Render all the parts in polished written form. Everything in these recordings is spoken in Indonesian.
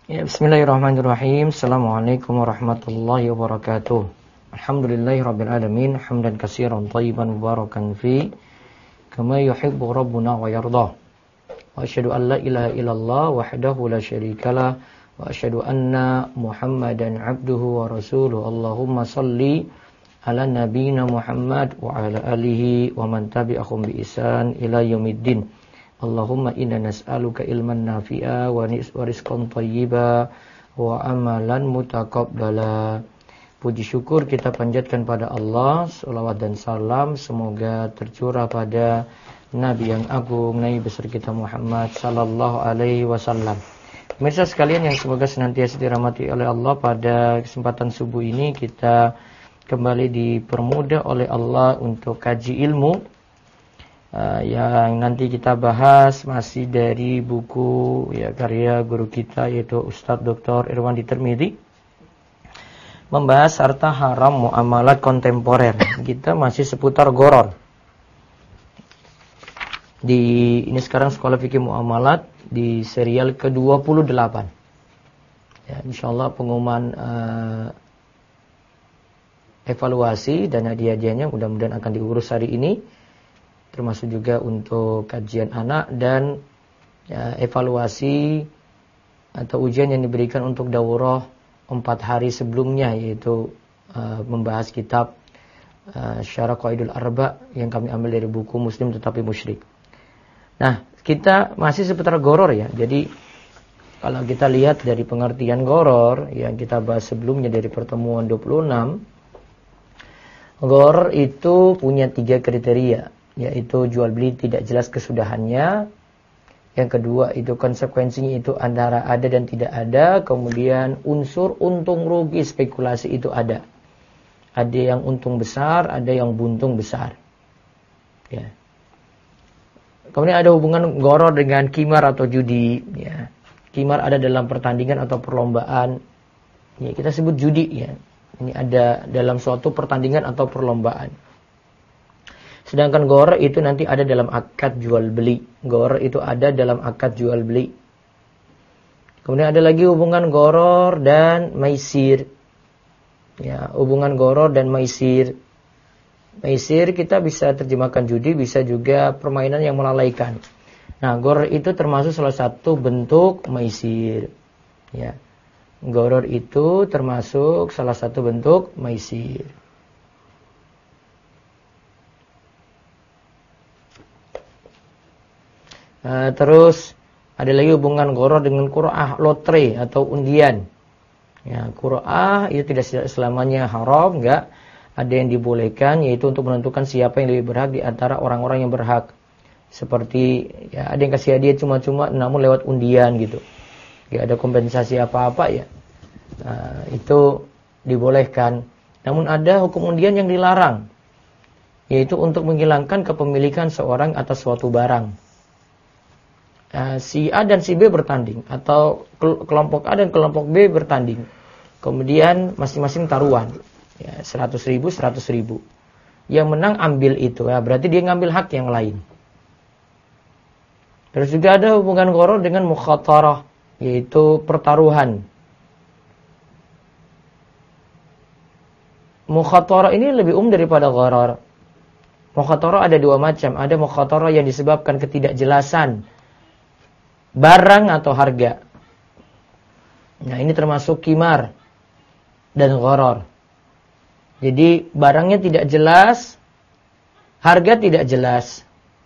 Ya, bismillahirrahmanirrahim. Assalamualaikum warahmatullahi wabarakatuh. Alhamdulillahirabbil alamin, hamdan katsiran thayyiban mubarakan fi kama yuhibbu rabbuna wa yardah. Wa asyhadu an la ilaha illallah wahdahu la syarikalah wa asyhadu anna Muhammadan abduhu wa rasuluh. Allahumma shalli ala nabiyyina Muhammad wa ala alihi wa man tabi'ahum bi ihsan ila yaumiddin. Allahumma inna nas'aluka ilman nafi'a wa rizqan thayyiba wa amalan mutaqabbala. Puji syukur kita panjatkan pada Allah, selawat dan salam semoga tercurah pada Nabi yang agung, Nabi besar kita Muhammad sallallahu alaihi wasallam. Pemirsa sekalian yang semoga senantiasa dirahmati oleh Allah, pada kesempatan subuh ini kita kembali dipermudah oleh Allah untuk kaji ilmu. Yang nanti kita bahas masih dari buku karya guru kita, yaitu Ustadz Dr. Irwandi Tirmidzi, membahas harta haram muamalat kontemporer. Kita masih seputar gharar. Ini sekarang Sekolah Fikih Muamalat di serial ke-28. Ya, insyaallah pengumuman evaluasi dan hadiah-hadiahnya mudah-mudahan akan diurus hari ini, termasuk juga untuk kajian anak dan evaluasi atau ujian yang diberikan untuk daurah 4 hari sebelumnya, yaitu membahas kitab Syarah Qaidul Arba yang kami ambil dari buku Muslim Tetapi Musyrik. Nah, kita masih seputar gharar ya. Jadi kalau kita lihat dari pengertian gharar yang kita bahas sebelumnya dari pertemuan 26, gharar itu punya 3 kriteria, yaitu jual beli tidak jelas kesudahannya. Yang kedua itu konsekuensinya itu antara ada dan tidak ada. Kemudian unsur untung rugi spekulasi itu ada. Ada yang untung besar, ada yang buntung besar. Ya. Kemudian ada hubungan gharar dengan qimar atau judi. Ya. Qimar ada dalam pertandingan atau perlombaan. Ya, kita sebut judi. Ya. Ini ada dalam suatu pertandingan atau perlombaan. Sedangkan gharar itu nanti ada dalam akad jual beli. Gharar itu ada dalam akad jual beli. Kemudian ada lagi hubungan gharar dan maisir. Ya, hubungan gharar dan maisir. Maisir kita bisa terjemahkan judi, bisa juga permainan yang melalaikan. Nah, gharar itu termasuk salah satu bentuk maisir. Ya. Gharar itu termasuk salah satu bentuk maisir. Terus ada lagi hubungan gharar dengan qur'ah, lotre atau undian. Ya, qur'ah itu tidak selamanya haram, enggak. Ada yang dibolehkan, yaitu untuk menentukan siapa yang lebih berhak di antara orang-orang yang berhak. Seperti ya, ada yang kasih hadiah cuma-cuma namun lewat undian gitu. Enggak ada kompensasi apa-apa ya. Itu dibolehkan. Namun ada hukum undian yang dilarang, yaitu untuk menghilangkan kepemilikan seorang atas suatu barang. Si A dan si B bertanding, atau kelompok A dan kelompok B bertanding. Kemudian masing-masing taruhan, ya, 100.000, 100.000. Yang menang ambil itu, ya, berarti dia ngambil hak yang lain. Terus juga ada hubungan gharar dengan mukhatarah, yaitu pertaruhan. Mukhatarah ini lebih daripada gharar. Mukhatarah ada 2 macam. Ada mukhatarah yang disebabkan ketidakjelasan barang atau harga. Nah, ini termasuk qimar dan gharar. Jadi barangnya tidak jelas, harga tidak jelas.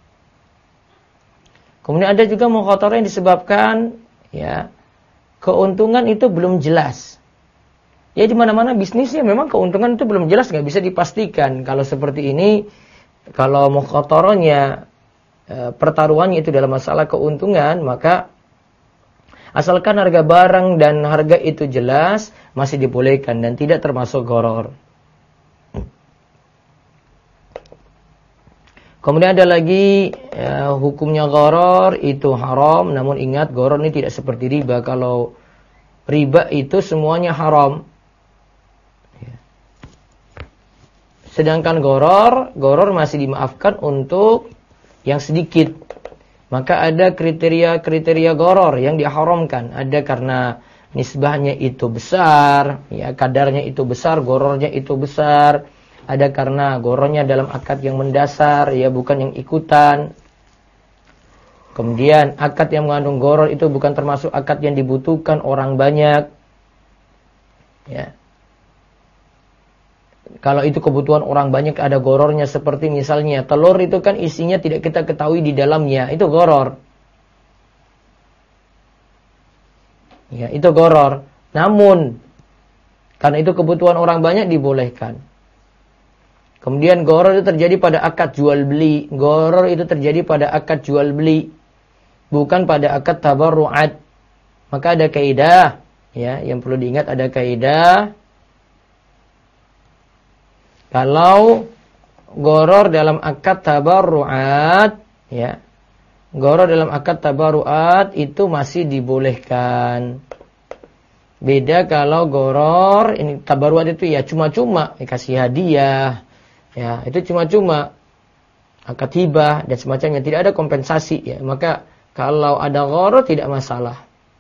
Kemudian ada juga mukhatarah yang disebabkan ya keuntungan itu belum jelas. Ya, di mana-mana bisnisnya memang keuntungan itu belum jelas, nggak bisa dipastikan. Kalau seperti ini, kalau mukhatarahnya pertaruhannya itu dalam masalah keuntungan, maka asalkan harga barang dan harga itu jelas masih dibolehkan dan tidak termasuk gharar. Kemudian ada lagi hukumnya gharar itu haram, namun ingat gharar ini tidak seperti riba. Kalau riba itu semuanya haram. Sedangkan gharar masih dimaafkan untuk yang sedikit. Maka ada kriteria-kriteria gharar yang diharamkan. Ada karena nisbahnya itu besar, ya kadarnya itu besar, gorornya itu besar. Ada karena gorornya dalam akad yang mendasar, ya bukan yang ikutan. Kemudian akad yang mengandung goror itu bukan termasuk akad yang dibutuhkan orang banyak. Ya. Kalau itu kebutuhan orang banyak ada gorornya, seperti misalnya telur itu kan isinya tidak kita ketahui di dalamnya, itu goror. Ya, itu goror. Namun karena itu kebutuhan orang banyak dibolehkan. Kemudian goror itu terjadi pada akad jual beli. Goror itu terjadi pada akad jual beli, bukan pada akad tabarru'at. Maka ada kaidah, ya, yang perlu diingat, ada kaidah. Kalau goror dalam akad tabarru'at, ya, goror dalam akad tabarru'at itu masih dibolehkan. Beda kalau goror ini tabarru'at itu ya cuma-cuma, dikasih hadiah, ya, itu cuma-cuma, akad hibah dan semacamnya, tidak ada kompensasi, ya. Maka kalau ada goror tidak masalah.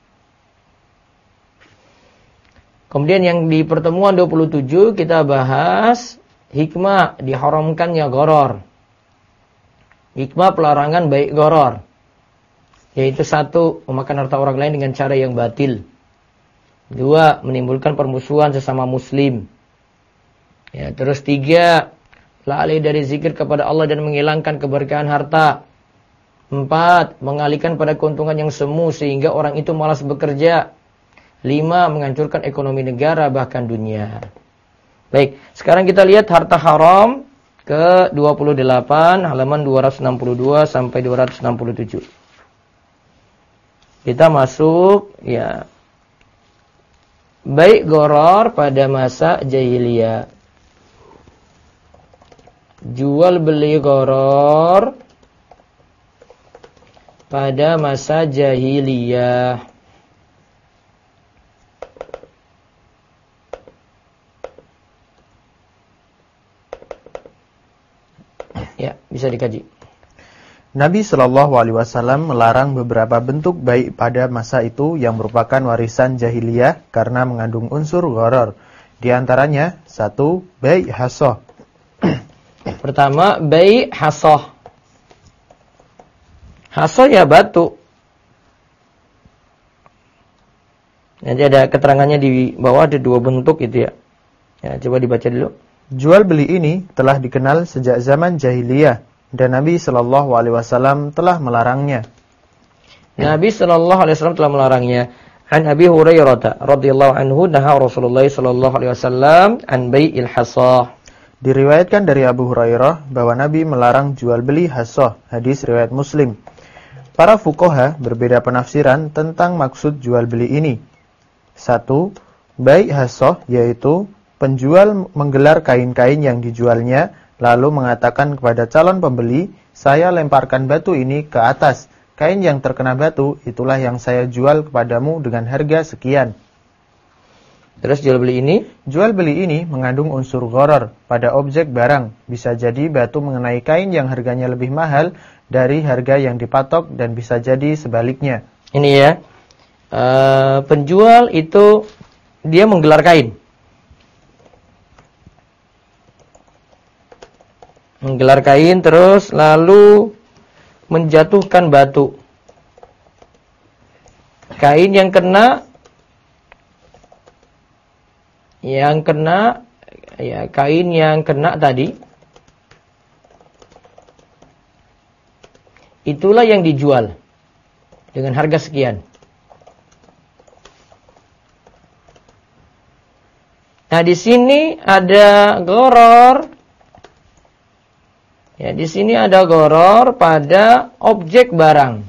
Kemudian yang di pertemuan 27 kita bahas hikmah diharamkannya goror. Hikmah pelarangan baik goror, yaitu 1, memakan harta orang lain dengan cara yang batil. 2, menimbulkan permusuhan sesama muslim. Ya, terus 3, lalai dari zikir kepada Allah dan menghilangkan keberkahan harta. 4, mengalihkan pada keuntungan yang semu sehingga orang itu malas bekerja. 5, menghancurkan ekonomi negara bahkan dunia. Baik, sekarang kita lihat harta haram ke 28 halaman 262 sampai 267. Kita masuk, ya, baik goror pada masa jahiliyah. Jual beli goror pada masa jahiliyah. Ya, bisa dikaji. Nabi Shallallahu Alaihi Wasallam melarang beberapa bentuk baik pada masa itu yang merupakan warisan jahiliyah karena mengandung unsur gharar. Di antaranya 1, baik hasoh. Pertama, baik hasoh. Hasoh ya batu. Nanti ada keterangannya di bawah, ada 2 bentuk itu ya. Ya, coba dibaca dulu. Jual beli ini telah dikenal sejak zaman jahiliyah dan Nabi Shallallahu Alaihi Wasallam telah melarangnya. Nabi Shallallahu Alaihi Wasallam telah melarangnya. An Abi Hurairah radhiyallahu anhu naha Rasulullah Shallallahu Alaihi Wasallam an bai'il hasah. Diriwayatkan dari Abu Hurairah bahwa Nabi melarang jual beli hasah. Hadis riwayat Muslim. Para fuqaha berbeda penafsiran tentang maksud jual beli ini. 1, baik hasah yaitu penjual menggelar kain-kain yang dijualnya, lalu mengatakan kepada calon pembeli, saya lemparkan batu ini ke atas. Kain yang terkena batu, itulah yang saya jual kepadamu dengan harga sekian. Terus jual beli ini? Jual beli ini mengandung unsur gharar pada objek barang. Bisa jadi batu mengenai kain yang harganya lebih mahal dari harga yang dipatok dan bisa jadi sebaliknya. Ini ya, penjual itu dia menggelar kain. Menggelar kain terus lalu menjatuhkan batu. Kain yang kena ya, kain yang kena tadi itulah yang dijual dengan harga sekian. Nah, di sini ada gharar. Ya, di sini ada gharar pada objek barang.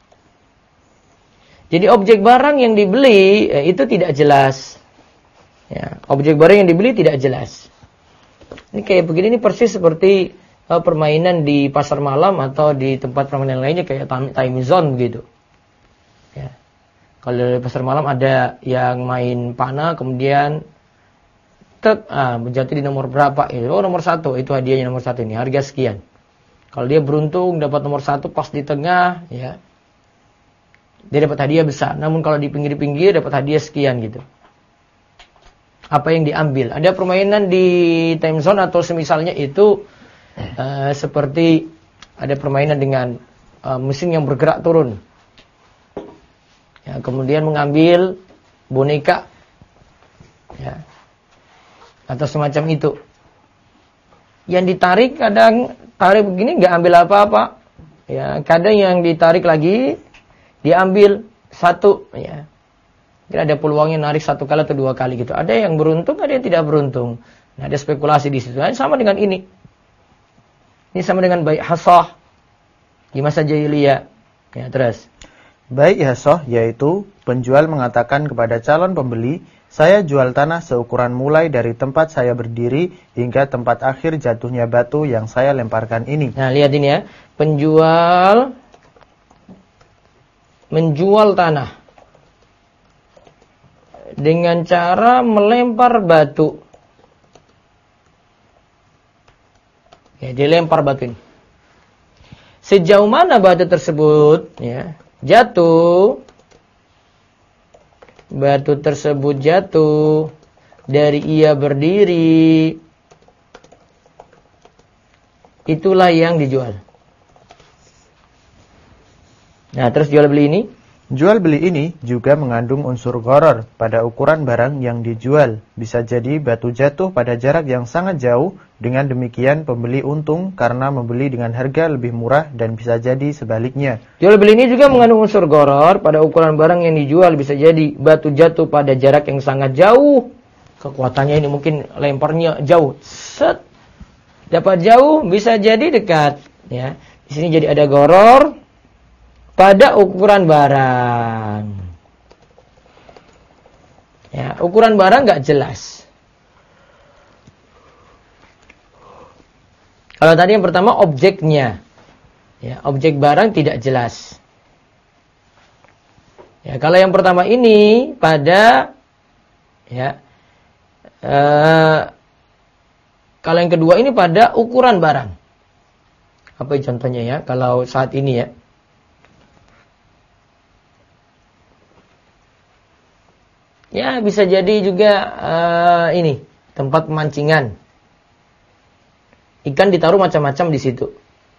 Jadi objek barang yang dibeli itu tidak jelas. Ya, objek barang yang dibeli tidak jelas. Ini kayak begini, ini persis seperti permainan di pasar malam atau di tempat permainan lainnya kayak time zone begitu. Ya. Kalau di pasar malam ada yang main panah kemudian menjatuh di nomor berapa itu? Oh, nomor 1, itu hadiahnya nomor 1 ini, harga sekian. Kalau dia beruntung dapat nomor 1 pas di tengah, ya. dia dapat hadiah besar. Namun kalau di pinggir-pinggir dapat hadiah sekian gitu. Apa yang diambil? Ada permainan di time zone atau semisalnya itu seperti ada permainan dengan mesin yang bergerak turun. Ya, kemudian mengambil boneka, ya, atau semacam itu. Yang ditarik kadang tarik begini nggak ambil apa-apa, ya. Kadang yang ditarik lagi diambil satu, ya. Jadi ada peluangnya narik satu kali atau dua kali gitu. Ada yang beruntung, ada yang tidak beruntung. Nah, ada spekulasi di situ. Nah, sama dengan ini. Ini sama dengan bai' hasah di masa jahiliyah. Ya, terus. Bai' hasah yaitu penjual mengatakan kepada calon pembeli, saya jual tanah seukuran mulai dari tempat saya berdiri hingga tempat akhir jatuhnya batu yang saya lemparkan ini. Nah, lihat ini ya. Penjual menjual tanah dengan cara melempar batu. Ya, dia lempar batu ini. Sejauh mana batu tersebut, ya, jatuh, batu tersebut jatuh dari ia berdiri, itulah yang dijual. Nah, terus jual beli ini? Jual beli ini juga mengandung unsur gharar pada ukuran barang yang dijual. Bisa jadi batu jatuh pada jarak yang sangat jauh, dengan demikian pembeli untung karena membeli dengan harga lebih murah, dan bisa jadi sebaliknya. Jual beli ini juga mengandung unsur gharar pada ukuran barang yang dijual. Bisa jadi batu jatuh pada jarak yang sangat jauh. Kekuatannya ini mungkin lemparnya jauh. Set. Dapat jauh, bisa jadi dekat. Ya. Di sini jadi ada gharar pada ukuran barang. Ya, ukuran barang nggak jelas. Kalau tadi yang pertama objeknya, ya, objek barang tidak jelas. Ya, kalau yang pertama ini pada, ya, kalau yang kedua ini pada ukuran barang. Apa contohnya ya? Kalau saat ini ya. Ya, bisa jadi juga ini tempat pemancingan. Ikan ditaruh macam-macam di situ.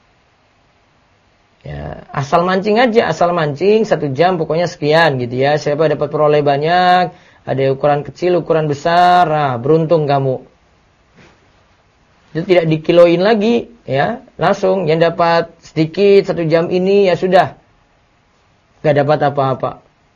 Ya, asal mancing aja, asal mancing 1 jam pokoknya sekian gitu ya. Siapa dapat peroleh banyak, ada ukuran kecil, ukuran besar, nah, beruntung kamu. Itu tidak dikiloin lagi, ya, langsung yang dapat sedikit 1 jam ini ya sudah, gak dapat apa-apa.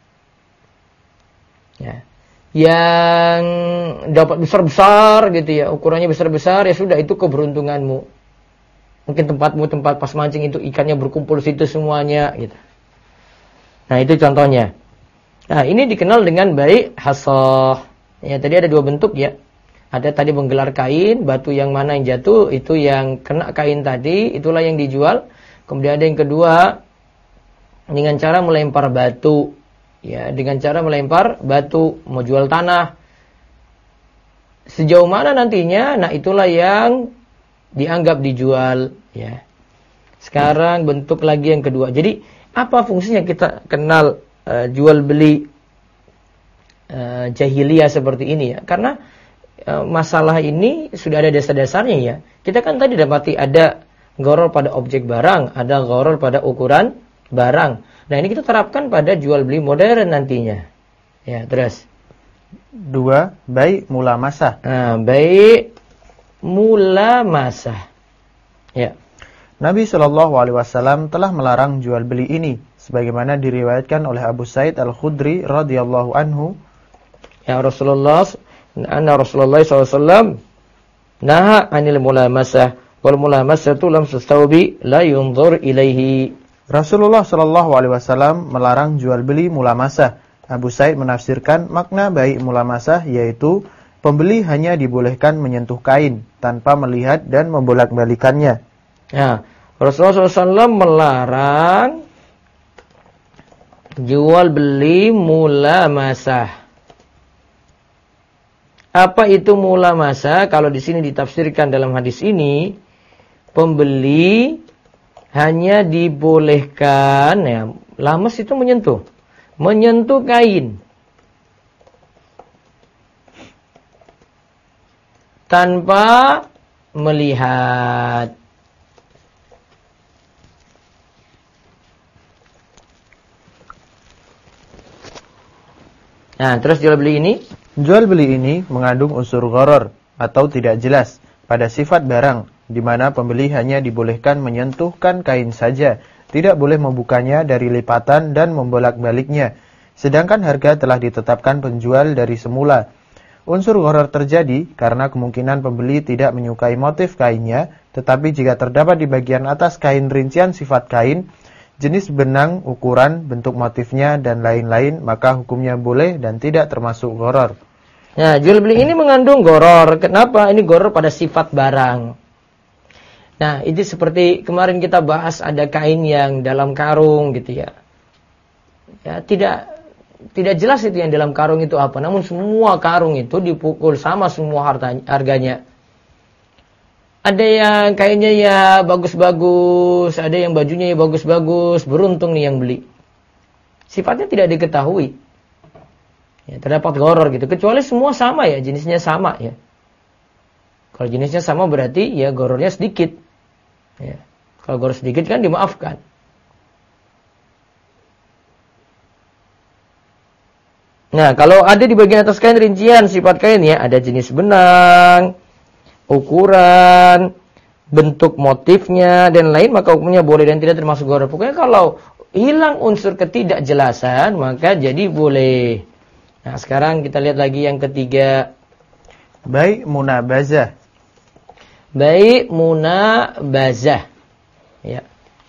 Ya. Yang dapat besar-besar gitu ya, ukurannya besar-besar ya sudah, itu keberuntunganmu. Mungkin tempatmu tempat pas mancing itu ikannya berkumpul situ semuanya gitu. Nah, itu contohnya. Nah, ini dikenal dengan bai' hasah. Ya, tadi ada 2 bentuk ya. Ada tadi menggelar kain, batu yang mana yang jatuh itu yang kena kain tadi, itulah yang dijual. Kemudian ada yang kedua dengan cara melempar batu. Ya, dengan cara melempar batu, mau jual tanah. Sejauh mana nantinya? Nah, itulah yang dianggap dijual, ya. Sekarang bentuk lagi yang kedua. Jadi, apa fungsinya kita kenal jual beli jahiliyah seperti ini ya? Karena masalah ini sudah ada dasar-dasarnya ya. Kita kan tadi dapati ada gharar pada objek barang, ada gharar pada ukuran barang. Nah, ini kita terapkan pada jual beli modern nantinya. Ya, terus. 2. Bai' mulamasah. Nah, bai' mulamasah. Ya. Nabi SAW telah melarang jual beli ini, sebagaimana diriwayatkan oleh Abu Sa'id Al-Khudri radhiyallahu anhu. Ya Rasulullah, anna Rasulullah SAW naha 'anil mulamasah, wal mulamasatu lam tastawbi la yunzur ilaihi. Rasulullah SAW melarang jual beli mulamasah. Abu Sa'id menafsirkan makna bai' mulamasah yaitu pembeli hanya dibolehkan menyentuh kain tanpa melihat dan membolak-balikannya. Ya, Rasulullah SAW melarang jual beli mulamasah. Apa itu mulamasah? Kalau di sini ditafsirkan dalam hadis ini, pembeli hanya dibolehkan, ya, lamas itu menyentuh. menyentuh kain tanpa melihat. Nah, terus jual beli ini? Jual beli ini mengandung unsur gharar atau tidak jelas pada sifat barang, di mana pembeli hanya dibolehkan menyentuhkan kain saja, tidak boleh membukanya dari lipatan dan membolak-baliknya, sedangkan harga telah ditetapkan penjual dari semula. Unsur gharar terjadi karena kemungkinan pembeli tidak menyukai motif kainnya, tetapi jika terdapat di bagian atas kain rincian sifat kain, jenis benang, ukuran, bentuk motifnya, dan lain-lain, maka hukumnya boleh dan tidak termasuk gharar. Nah, jual beli ini mengandung gharar. Kenapa? Ini gharar pada sifat barang. Nah, itu seperti kemarin kita bahas ada kain yang dalam karung gitu ya. Ya, tidak jelas itu yang dalam karung itu apa. Namun semua karung itu dipukul sama semua harganya. Ada yang kainnya ya bagus-bagus, ada yang bajunya ya bagus-bagus, beruntung nih yang beli. Sifatnya tidak diketahui. Ya, terdapat gharar gitu. Kecuali semua sama ya, jenisnya sama ya. Kalau jenisnya sama berarti ya ghararnya sedikit. Ya. Kalau gharar sedikit kan dimaafkan. Nah, kalau ada di bagian atas kain rincian sifat kain ya, ada jenis benang, ukuran, bentuk motifnya, dan lain, maka hukumnya boleh dan tidak termasuk gharar. Pokoknya kalau hilang unsur ketidakjelasan, maka jadi boleh. Nah, sekarang kita lihat lagi yang ketiga. Bai' munabazah. Bai' munabazah. Ya.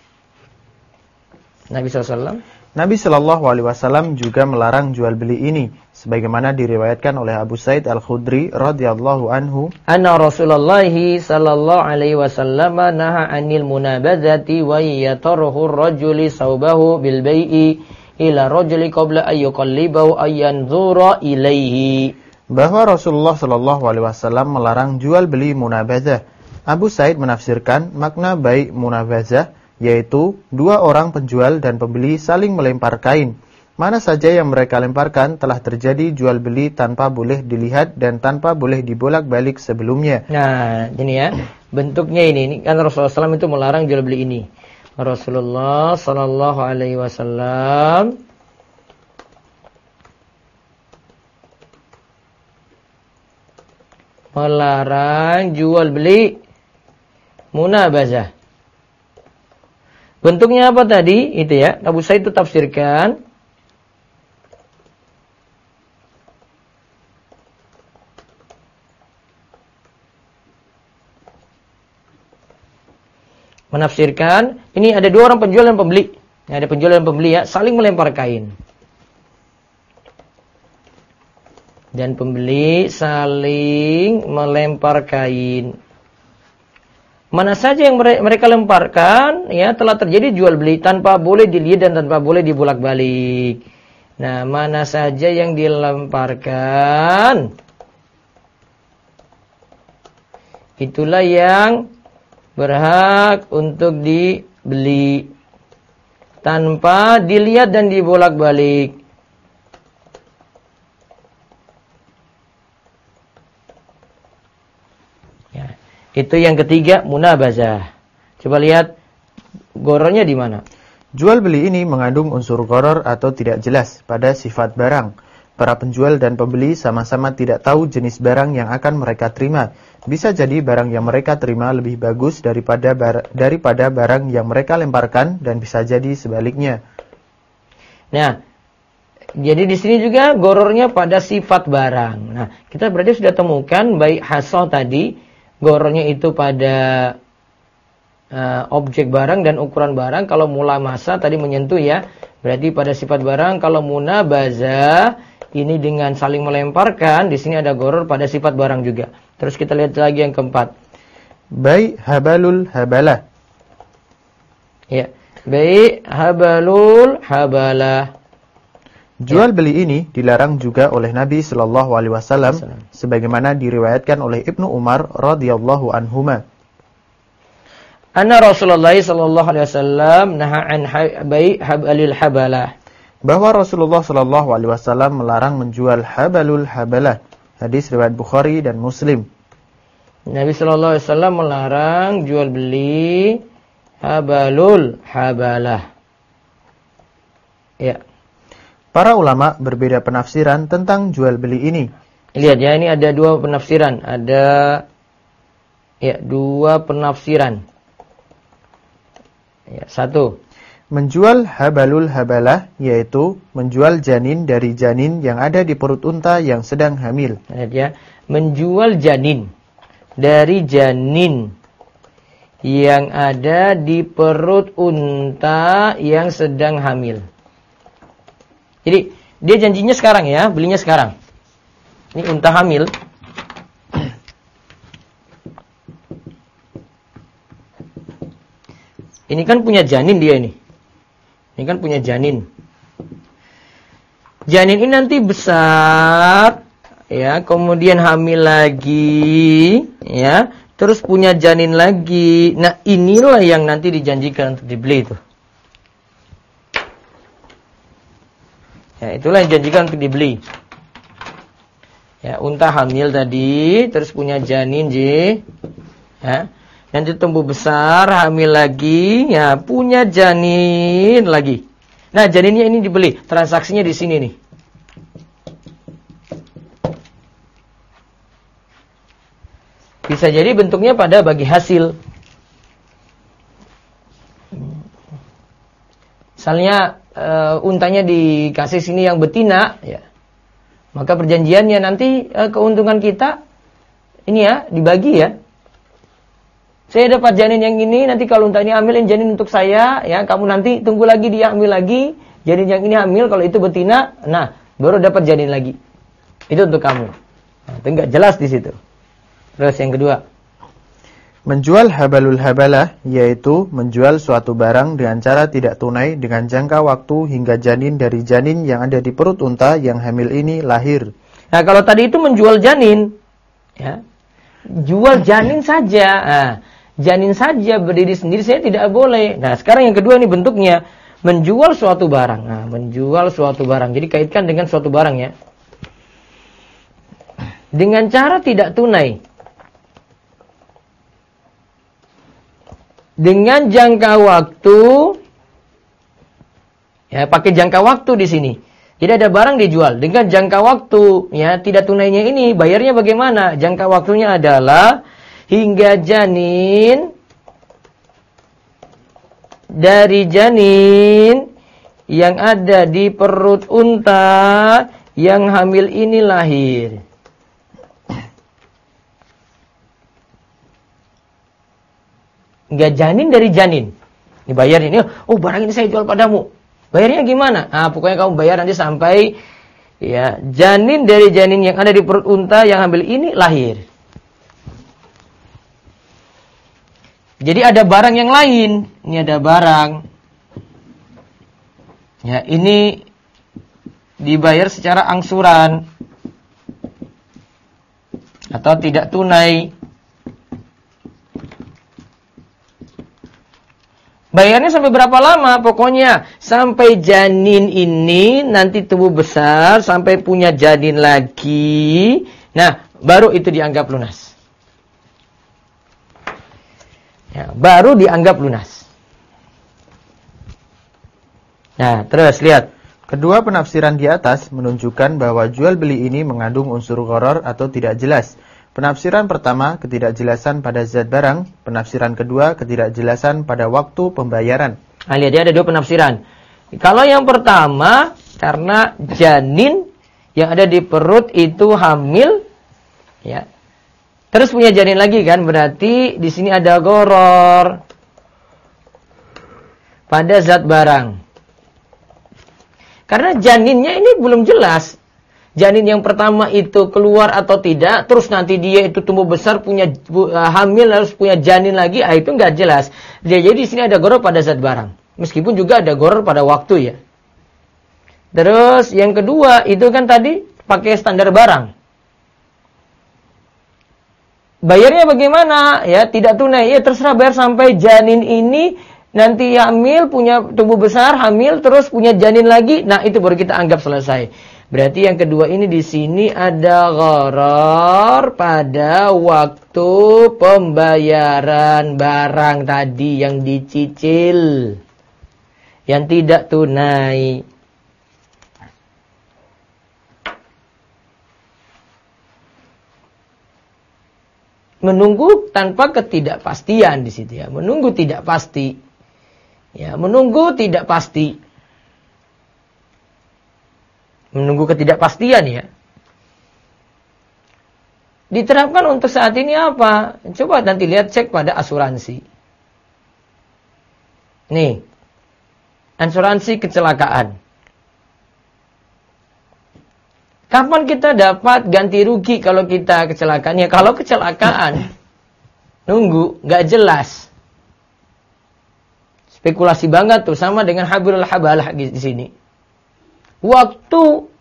Nabi SAW. Nabi SAW juga melarang jual beli ini, sebagaimana diriwayatkan oleh Abu Sa'id Al-Khudri radhiyallahu anhu. Anna Rasulullah sallallahu alaihi wasallam naha 'anil munabazati wa yatarhu ar-rajuli sawbahu bil bai'i ila rajuli qabla ay yuqallibahu ay yanzura ilaihi. Bahwa Rasulullah sallallahu alaihi wasallam melarang jual beli munabazah. Abu Sa'id menafsirkan makna bai' munabazah yaitu dua orang penjual dan pembeli saling melempar kain. Mana saja yang mereka lemparkan telah terjadi jual beli tanpa boleh dilihat dan tanpa boleh dibolak-balik sebelumnya. Nah, ini ya, bentuknya ini kan Rasulullah SAW itu melarang jual beli ini. Rasulullah sallallahu alaihi wasallam melarang jual beli munabazah. Bentuknya apa tadi? Itu ya, Abu Sa'id itu tafsirkan menafsirkan ini ada dua orang penjual dan pembeli. Ada penjual dan pembeli ya, saling melempar kain. Dan pembeli saling melempar kain. Mana saja yang mereka lemparkan ya telah terjadi jual beli tanpa boleh dilihat dan tanpa boleh dibolak-balik. Nah, mana saja yang dilemparkan itulah yang berhak untuk dibeli tanpa dilihat dan dibolak-balik. Ya, itu yang ketiga, munabazah. Coba lihat ghararnya di mana? Jual beli ini mengandung unsur gharar atau tidak jelas pada sifat barang. Para penjual dan pembeli sama-sama tidak tahu jenis barang yang akan mereka terima. Bisa jadi barang yang mereka terima lebih bagus daripada barang yang mereka lemparkan, dan bisa jadi sebaliknya. Nah, jadi di sini juga ghararnya pada sifat barang. Nah, kita berarti sudah temukan baik hasoh tadi, ghararnya itu pada objek barang dan ukuran barang. Kalau mula masa tadi menyentuh ya, berarti pada sifat barang. Kalau munabazah ini dengan saling melemparkan, di sini ada gharar pada sifat barang juga. Terus kita lihat lagi yang keempat. Bai' habalul habalah. Ya, bai' habalul habalah. Jual beli ini dilarang juga oleh Nabi sallallahu alaihi wasallam sebagaimana diriwayatkan oleh Ibnu Umar radhiyallahu anhuma. Anna Rasulullah sallallahu alaihi wasallam naha an bai' habalil habalah. bahwa Rasulullah Shallallahu Alaihi Wasallam melarang menjual habalul habalah. Hadis riwayat Bukhari dan Muslim. Nabi Shallallahu Alaihi Wasallam melarang jual beli habalul habalah. Ya. Para ulama berbeda penafsiran tentang jual beli ini. Lihat ya, ini ada dua penafsiran. Ada dua penafsiran. Ya, satu. Menjual habalul habalah yaitu menjual janin dari janin yang ada di perut unta yang sedang hamil. Lihat ya, menjual janin dari janin yang ada di perut unta yang sedang hamil. Jadi dia janjinya sekarang ya, belinya sekarang. Ini unta hamil. Ini kan punya janin dia ini. Ini kan punya janin. Janin ini nanti besar, ya, kemudian hamil lagi, ya, terus punya janin lagi. Nah, inilah yang nanti dijanjikan untuk dibeli itu. Ya, itulah yang dijanjikan untuk dibeli. Ya, unta hamil tadi, terus punya janin ya. Nanti tumbuh besar, hamil lagi, ya, punya janin lagi. Nah, janinnya ini dibeli, transaksinya di sini nih. Bisa jadi bentuknya pada bagi hasil. Misalnya untanya dikasih sini yang betina, ya. Maka perjanjiannya nanti keuntungan kita ini ya dibagi ya. Saya dapat janin yang ini, nanti kalau unta ini hamil, ini janin untuk saya, ya. Kamu nanti tunggu lagi dia hamil lagi, janin yang ini hamil, kalau itu betina, nah baru dapat janin lagi. Itu untuk kamu. Nah, itu enggak jelas di situ. Terus yang kedua, menjual habalul habalah yaitu menjual suatu barang dengan cara tidak tunai dengan jangka waktu hingga janin dari janin yang ada di perut unta yang hamil ini lahir. Nah, kalau tadi itu menjual janin, ya, jual janin saja. Nah, janin saja berdiri sendiri saya tidak boleh. Nah, sekarang yang kedua ini bentuknya menjual suatu barang. Nah, menjual suatu barang. Jadi kaitkan dengan suatu barang ya. Dengan cara tidak tunai. Dengan jangka waktu, ya, pakai jangka waktu di sini. Jadi ada barang dijual dengan jangka waktu, ya, tidak tunainya ini bayarnya bagaimana? Jangka waktunya adalah hingga janin dari janin yang ada di perut unta yang hamil ini lahir. Hingga janin dari janin. Ini bayar ini, oh barang ini saya jual padamu. Bayarnya gimana? Ah, pokoknya kamu bayar nanti sampai ya janin dari janin yang ada di perut unta yang hamil ini lahir. Jadi ada barang yang lain. Ini ada barang. Ya, ini dibayar secara angsuran atau tidak tunai. Bayarnya sampai berapa lama? Pokoknya sampai janin ini nanti tumbuh besar, sampai punya janin lagi. Nah, baru itu dianggap lunas. Ya, baru dianggap lunas. Nah, terus lihat. Kedua penafsiran di atas menunjukkan bahwa jual beli ini mengandung unsur gharar atau tidak jelas. Penafsiran pertama, ketidakjelasan pada zat barang. Penafsiran kedua, ketidakjelasan pada waktu pembayaran. Nah, lihat ya, ada dua penafsiran. Kalau yang pertama, karena janin yang ada di perut itu hamil, ya, terus punya janin lagi kan, berarti di sini ada gharar pada zat barang. Karena janinnya ini belum jelas. Janin yang pertama itu keluar atau tidak, terus nanti dia itu tumbuh besar, punya hamil, harus punya janin lagi, itu nggak jelas. Jadi di sini ada gharar pada zat barang. Meskipun juga ada gharar pada waktu ya. Terus yang kedua itu kan tadi pakai standar barang. Bayarnya bagaimana? Ya, tidak tunai. Ya terserah bayar sampai janin ini nanti hamil, punya tubuh besar, hamil, terus punya janin lagi, nah itu baru kita anggap selesai. Berarti yang kedua ini di sini ada gharar pada waktu pembayaran barang tadi yang dicicil, yang tidak tunai. Menunggu tanpa ketidakpastian di situ ya. Menunggu tidak pasti. Ya, menunggu tidak pasti. Menunggu ketidakpastian ya. Diterapkan untuk saat ini apa? Coba nanti lihat, cek pada asuransi. Nih. Asuransi kecelakaan. Kapan kita dapat ganti rugi kalau kita kecelakaan? Ya kalau kecelakaan, nunggu, nggak jelas. Spekulasi banget tuh, sama dengan hablul habalah di sini. Waktu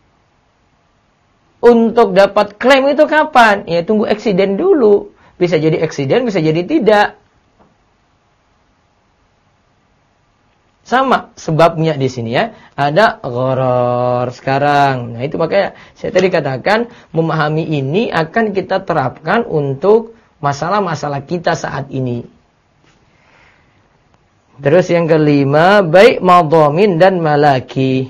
untuk dapat klaim itu kapan? Ya tunggu eksiden dulu. Bisa jadi eksiden, bisa jadi tidak. Sama sebabnya di sini ya. Ada gharar sekarang. Nah itu makanya saya tadi katakan memahami ini akan kita terapkan untuk masalah-masalah kita saat ini. Terus yang kelima, baik madhamin dan malaki.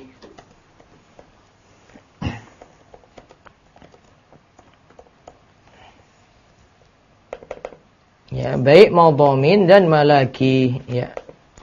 Ya, baik madhamin dan malaki. Ya.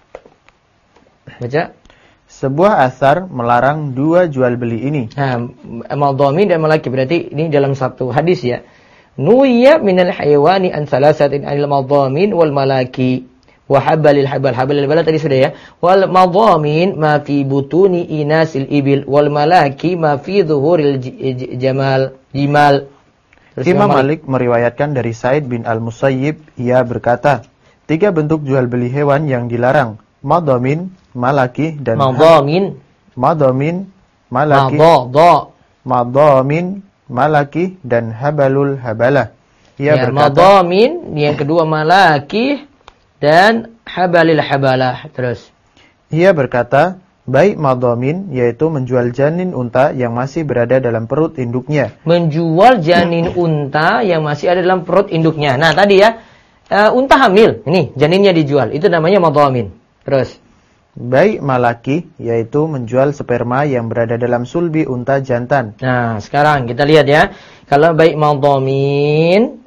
Baca. Sebuah asar melarang dua jual beli ini. Nah, madhamin dan malaki berarti ini dalam satu hadis ya. Nuya minal haywani an salasatin anil madhamin wal malaki. Wa habalil habal tadi sudah ya. Wal madhamin ma fi butuni inasil ibil wal malaki ma fi dhuhuril jimal. Terus Imam Malik meriwayatkan dari Said bin Al-Musayyib, ia berkata, 3 bentuk jual beli hewan yang dilarang, madhamin, malaki dan madhamin, malaki, madhamin, malaki dan habalul habalah. Ia ya, berkata, madhamin, yang kedua malaki dan habalil habalah. Terus ia berkata, baik madhamin, yaitu menjual janin unta yang masih berada dalam perut induknya. Menjual janin unta yang masih ada dalam perut induknya. Nah tadi ya, unta hamil, ini janinnya dijual, itu namanya madhamin. Terus baik malaki, yaitu menjual sperma yang berada dalam sulbi unta jantan. nah sekarang kita lihat ya. Kalau baik madhamin,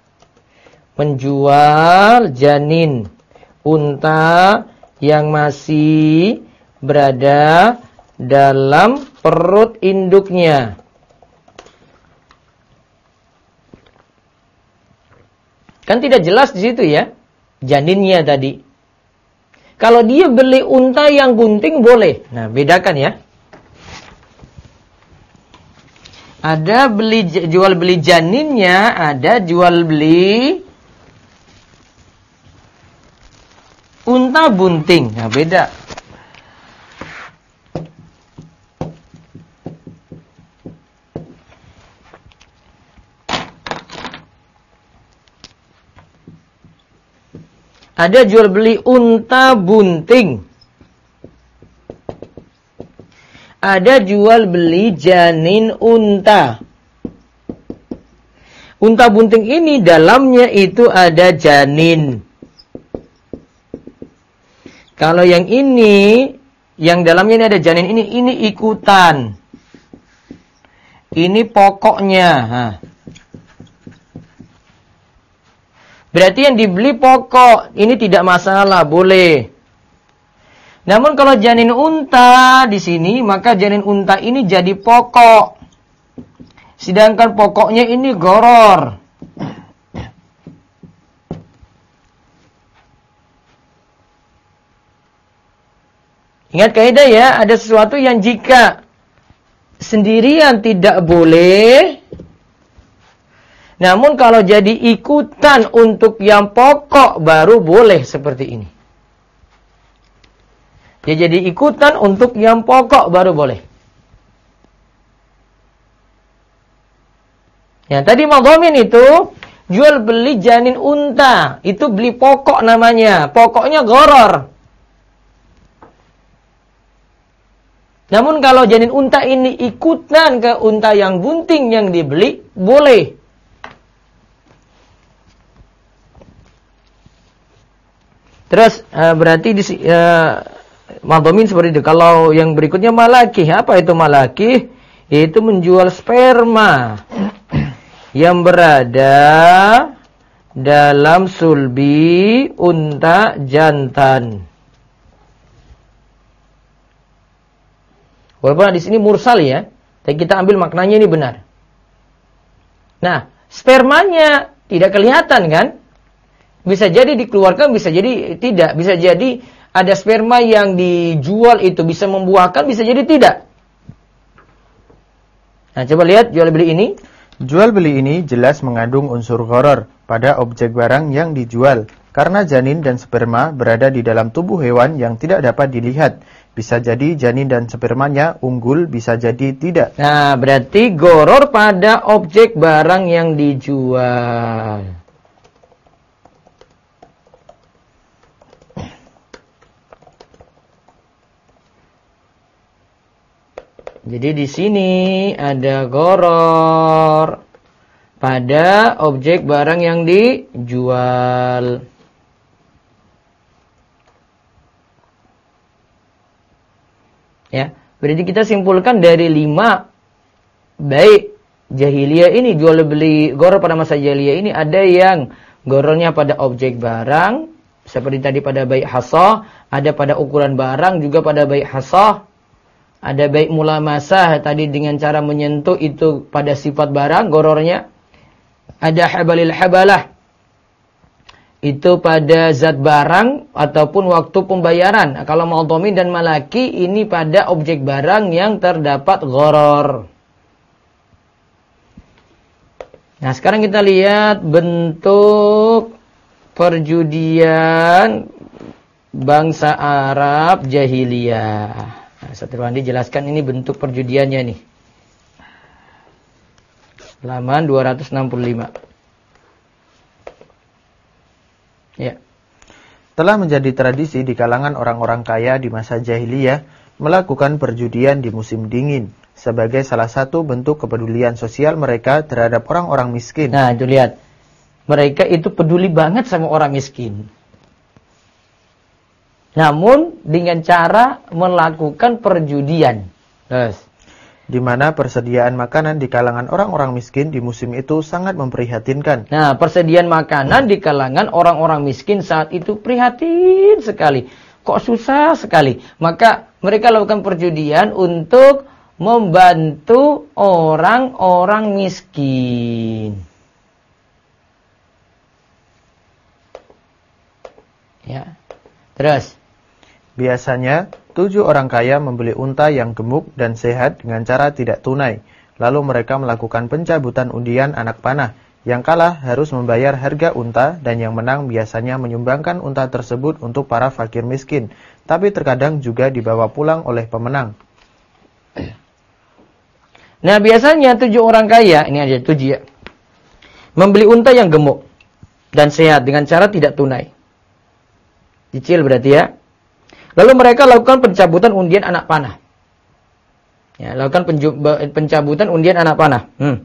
menjual janin unta yang masih berada dalam perut induknya. Kan tidak jelas di situ ya, janinnya tadi. Kalau dia beli unta yang gunting boleh. Nah, bedakan ya. Ada jual beli janinnya, ada jual beli unta bunting. Nah, beda. Ada jual beli unta bunting. Ada jual beli janin unta. Unta bunting ini dalamnya itu ada janin. Kalau yang ini, yang dalamnya ini ada janin ini ikutan. Ini pokoknya. Nah. Berarti yang dibeli pokok, ini tidak masalah, boleh. Namun kalau janin unta di sini, maka janin unta ini jadi pokok. Sedangkan pokoknya ini gharar. Ingat kaidah ya, ada sesuatu yang jika sendirian tidak boleh. Namun kalau jadi ikutan untuk yang pokok baru boleh seperti ini. Dia jadi ikutan untuk yang pokok baru boleh. Ya, tadi madhamin itu jual beli janin unta, itu beli pokok namanya. Pokoknya gharar. Namun kalau janin unta ini ikutan ke unta yang bunting yang dibeli, boleh. Terus berarti di madhomin seperti itu. Kalau yang berikutnya malakih. Apa itu malakih? Yaitu menjual sperma yang berada dalam sulbi unta jantan. Walaupun di sini mursal ya, tapi kita ambil maknanya ini benar. Nah, spermanya tidak kelihatan kan? Bisa jadi dikeluarkan, bisa jadi tidak. Bisa jadi ada sperma yang dijual itu bisa membuahkan, bisa jadi tidak. Nah, coba lihat jual beli ini. Jual beli ini jelas mengandung unsur gharar pada objek barang yang dijual. Karena janin dan sperma berada di dalam tubuh hewan yang tidak dapat dilihat. Bisa jadi janin dan spermanya unggul, bisa jadi tidak. Nah, berarti gharar pada objek barang yang dijual. Jadi di sini ada gharar pada objek barang yang dijual. Ya, berarti kita simpulkan dari 5 baik jahiliyah ini, jual beli gharar pada masa jahiliyah ini, ada yang ghararnya pada objek barang seperti tadi pada baik hasah, ada pada ukuran barang juga pada baik hasah, ada baik mulamasah tadi dengan cara menyentuh itu pada sifat barang ghararnya, ada habalil habalah itu pada zat barang ataupun waktu pembayaran. Nah, kalau madhomin dan malaki ini pada objek barang yang terdapat gharar. Nah, sekarang kita lihat bentuk perjudian bangsa Arab jahiliyah. Nah, Satriwandi jelaskan ini bentuk perjudiannya nih. Halaman 265. Ya. Telah menjadi tradisi di kalangan orang-orang kaya di masa jahiliyah melakukan perjudian di musim dingin sebagai salah satu bentuk kepedulian sosial mereka terhadap orang-orang miskin. Nah, itu lihat. Mereka itu peduli banget sama orang miskin. Namun dengan cara melakukan perjudian. Terus di mana persediaan makanan di kalangan orang-orang miskin di musim itu sangat memprihatinkan. Nah, persediaan makanan di kalangan orang-orang miskin saat itu prihatin sekali. Kok susah sekali. Maka mereka lakukan perjudian untuk membantu orang-orang miskin. Ya. Terus. Biasanya 7 orang kaya membeli unta yang gemuk dan sehat dengan cara tidak tunai. Lalu mereka melakukan pencabutan undian anak panah. Yang kalah harus membayar harga unta dan yang menang biasanya menyumbangkan unta tersebut untuk para fakir miskin. Tapi terkadang juga dibawa pulang oleh pemenang. Nah, biasanya 7 orang kaya, ini aja 7 ya, membeli unta yang gemuk dan sehat dengan cara tidak tunai. Cicil berarti ya. Lalu mereka lakukan pencabutan undian anak panah. Ya, lakukan pencabutan undian anak panah.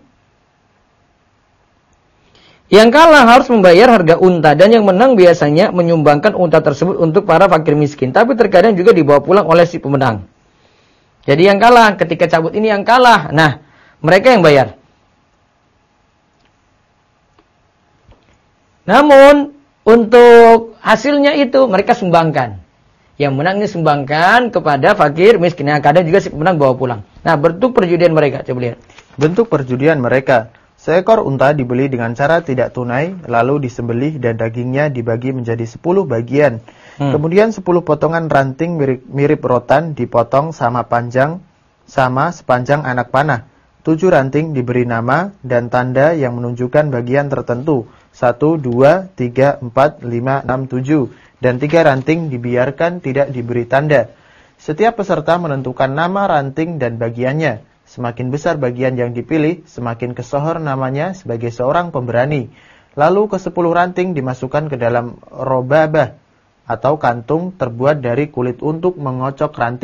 Yang kalah harus membayar harga unta dan yang menang biasanya menyumbangkan unta tersebut untuk para fakir miskin. Tapi terkadang juga dibawa pulang oleh si pemenang. Jadi yang kalah, ketika cabut ini yang kalah. Nah, mereka yang bayar. Namun, untuk hasilnya itu mereka sumbangkan. Yang menang ini sumbangkan kepada fakir miskin. Yang kadang juga si pemenang bawa pulang. Nah, bentuk perjudian mereka. Coba lihat. Bentuk perjudian mereka. Seekor unta dibeli dengan cara tidak tunai, lalu disembelih dan dagingnya dibagi menjadi 10 bagian. Kemudian 10 potongan ranting mirip rotan dipotong sama sepanjang anak panah. 7 ranting diberi nama dan tanda yang menunjukkan bagian tertentu. 1, 2, 3, 4, 5, 6, 7. Dan 3 ranting dibiarkan tidak diberi tanda. Setiap peserta menentukan nama ranting dan bagiannya. Semakin besar bagian yang dipilih, semakin kesohor namanya sebagai seorang pemberani. Lalu ke-10 ranting dimasukkan ke dalam robabah atau kantung terbuat dari kulit untuk mengocok ranting.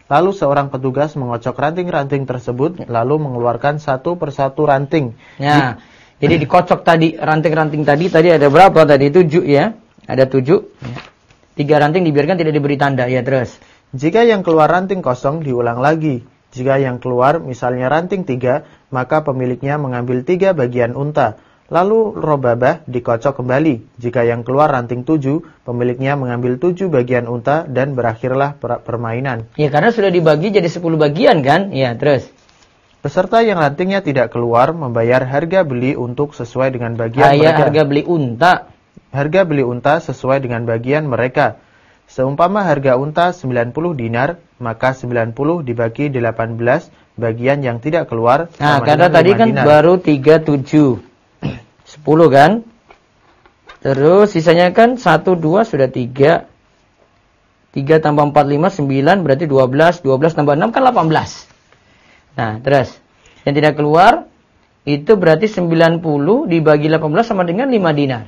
Lalu seorang petugas mengocok ranting-ranting tersebut, lalu mengeluarkan satu persatu ranting. Nah, jadi dikocok tadi, ranting-ranting tadi ada berapa tadi? 7 ya. Ada 7. 3 ranting dibiarkan tidak diberi tanda, ya terus. Jika yang keluar ranting kosong, diulang lagi. Jika yang keluar misalnya ranting 3, maka pemiliknya mengambil 3 bagian unta. Lalu robabah dikocok kembali. Jika yang keluar ranting 7, pemiliknya mengambil 7 bagian unta dan berakhirlah permainan. Ya, karena sudah dibagi jadi 10 bagian kan? Ya, terus. Peserta yang rantingnya tidak keluar membayar harga beli untuk sesuai dengan bagian mereka. Harga beli unta. Harga beli unta sesuai dengan bagian mereka. Seumpama harga unta 90 dinar, maka 90 dibagi 18 bagian yang tidak keluar. Nah, karena tadi kan dinar. Baru 37. 10 kan? Terus sisanya kan 1, 2 sudah 3. 3 tambah 4, 5, 9 berarti 12. 12 tambah 6 kan 18. Nah, terus. Yang tidak keluar itu berarti 90 dibagi 18 sama dengan 5 dinar.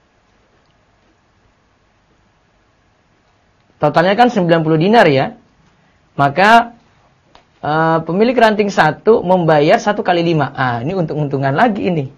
Totalnya kan 90 dinar ya. Maka pemilik ranting 1 membayar 1 kali 5. Ah, ini untung-untungan lagi ini.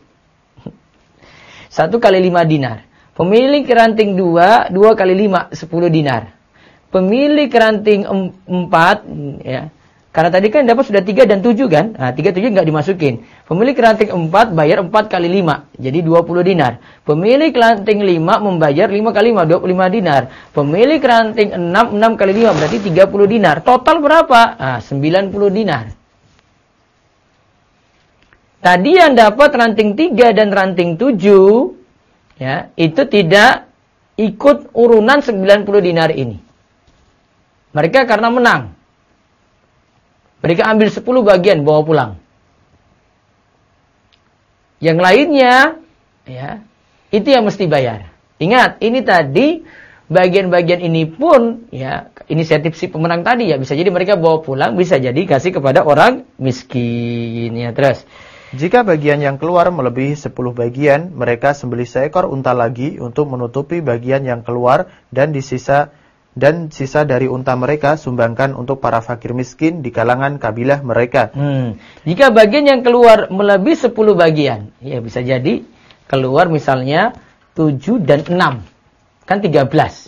1 kali 5 dinar. Pemilik ranting 2, 2 kali 5, 10 dinar. Pemilik ranting 4, ya. Karena tadi kan dapat sudah 3 dan 7 kan? Nah, 3, 7 nggak dimasukin. Pemilik ranting 4 bayar 4 kali 5. Jadi 20 dinar. Pemilik ranting 5 membayar 5 kali 5, 25 dinar. Pemilik ranting 6, 6 kali 5 berarti 30 dinar. Total berapa? Nah, 90 dinar. Tadi yang dapat ranting 3 dan ranting 7, ya, itu tidak ikut urunan 90 dinar ini. Mereka karena menang. Mereka ambil 10 bagian, bawa pulang. Yang lainnya, ya, itu yang mesti bayar. Ingat, ini tadi, bagian-bagian ini pun, ya, inisiatif si pemenang tadi, ya, bisa jadi mereka bawa pulang, bisa jadi kasih kepada orang miskin, ya, terus. Jika bagian yang keluar melebihi 10 bagian, mereka sembelih seekor unta lagi untuk menutupi bagian yang keluar dan sisa dari unta mereka sumbangkan untuk para fakir miskin di kalangan kabilah mereka. Jika bagian yang keluar melebihi 10 bagian, ya bisa jadi keluar misalnya 7 dan 6. Kan 13.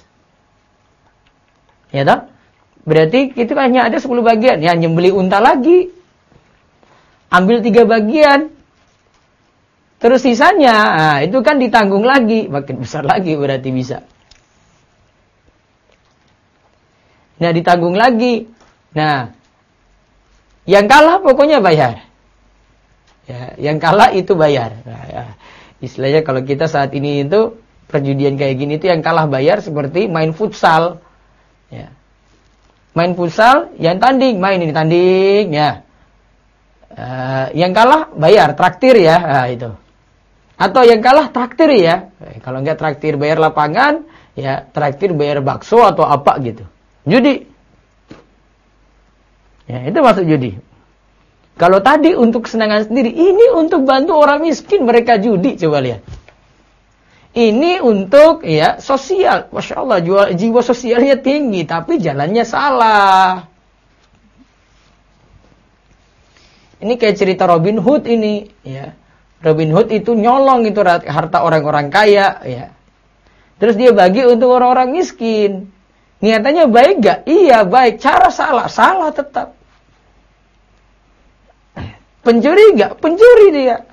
Ya toh? Berarti itu hanya ada 10 bagian. Ya nyembeli unta lagi. Ambil 3 bagian. Terus sisanya, nah, itu kan ditanggung lagi. Makin besar lagi berarti bisa. Nah, ditanggung lagi. Nah, yang kalah pokoknya bayar. Ya, yang kalah itu bayar. Nah, ya. Istilahnya kalau kita saat ini itu perjudian kayak gini itu yang kalah bayar seperti main futsal. Ya. Main futsal, yang tanding, main ini tanding, ya. Yang kalah bayar, traktir ya, nah, itu. Atau yang kalah traktir ya. Kalau enggak traktir bayar lapangan, ya traktir bayar bakso atau apa gitu. Judi. Ya, itu masuk judi. Kalau tadi untuk kesenangan sendiri, ini untuk bantu orang miskin, mereka judi, coba lihat. Ini untuk ya sosial. Masya Allah, jiwa sosialnya tinggi, tapi jalannya salah. Ini kayak cerita Robin Hood ini, ya. Robin Hood itu nyolong itu harta orang-orang kaya, ya. Terus dia bagi untuk orang-orang miskin. Niatannya baik gak? Iya baik. Cara salah? Salah tetap. Pencuri gak? Pencuri dia.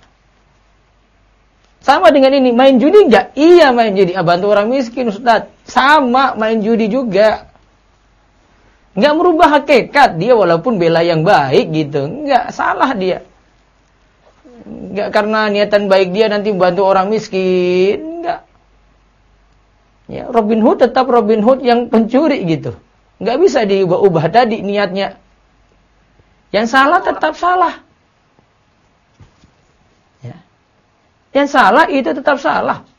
Sama dengan ini. Main judi gak? Iya main judi. Bantu orang miskin Ustaz. Sama main judi juga. Gak merubah hakikat. Dia walaupun bela yang baik gitu. Gak salah dia. Gak karena niatan baik dia nanti bantu orang miskin. Enggak. Ya, Robin Hood tetap Robin Hood yang pencuri gitu. Nggak bisa diubah-ubah tadi niatnya. Yang salah tetap salah. Ya. Yang salah itu tetap salah.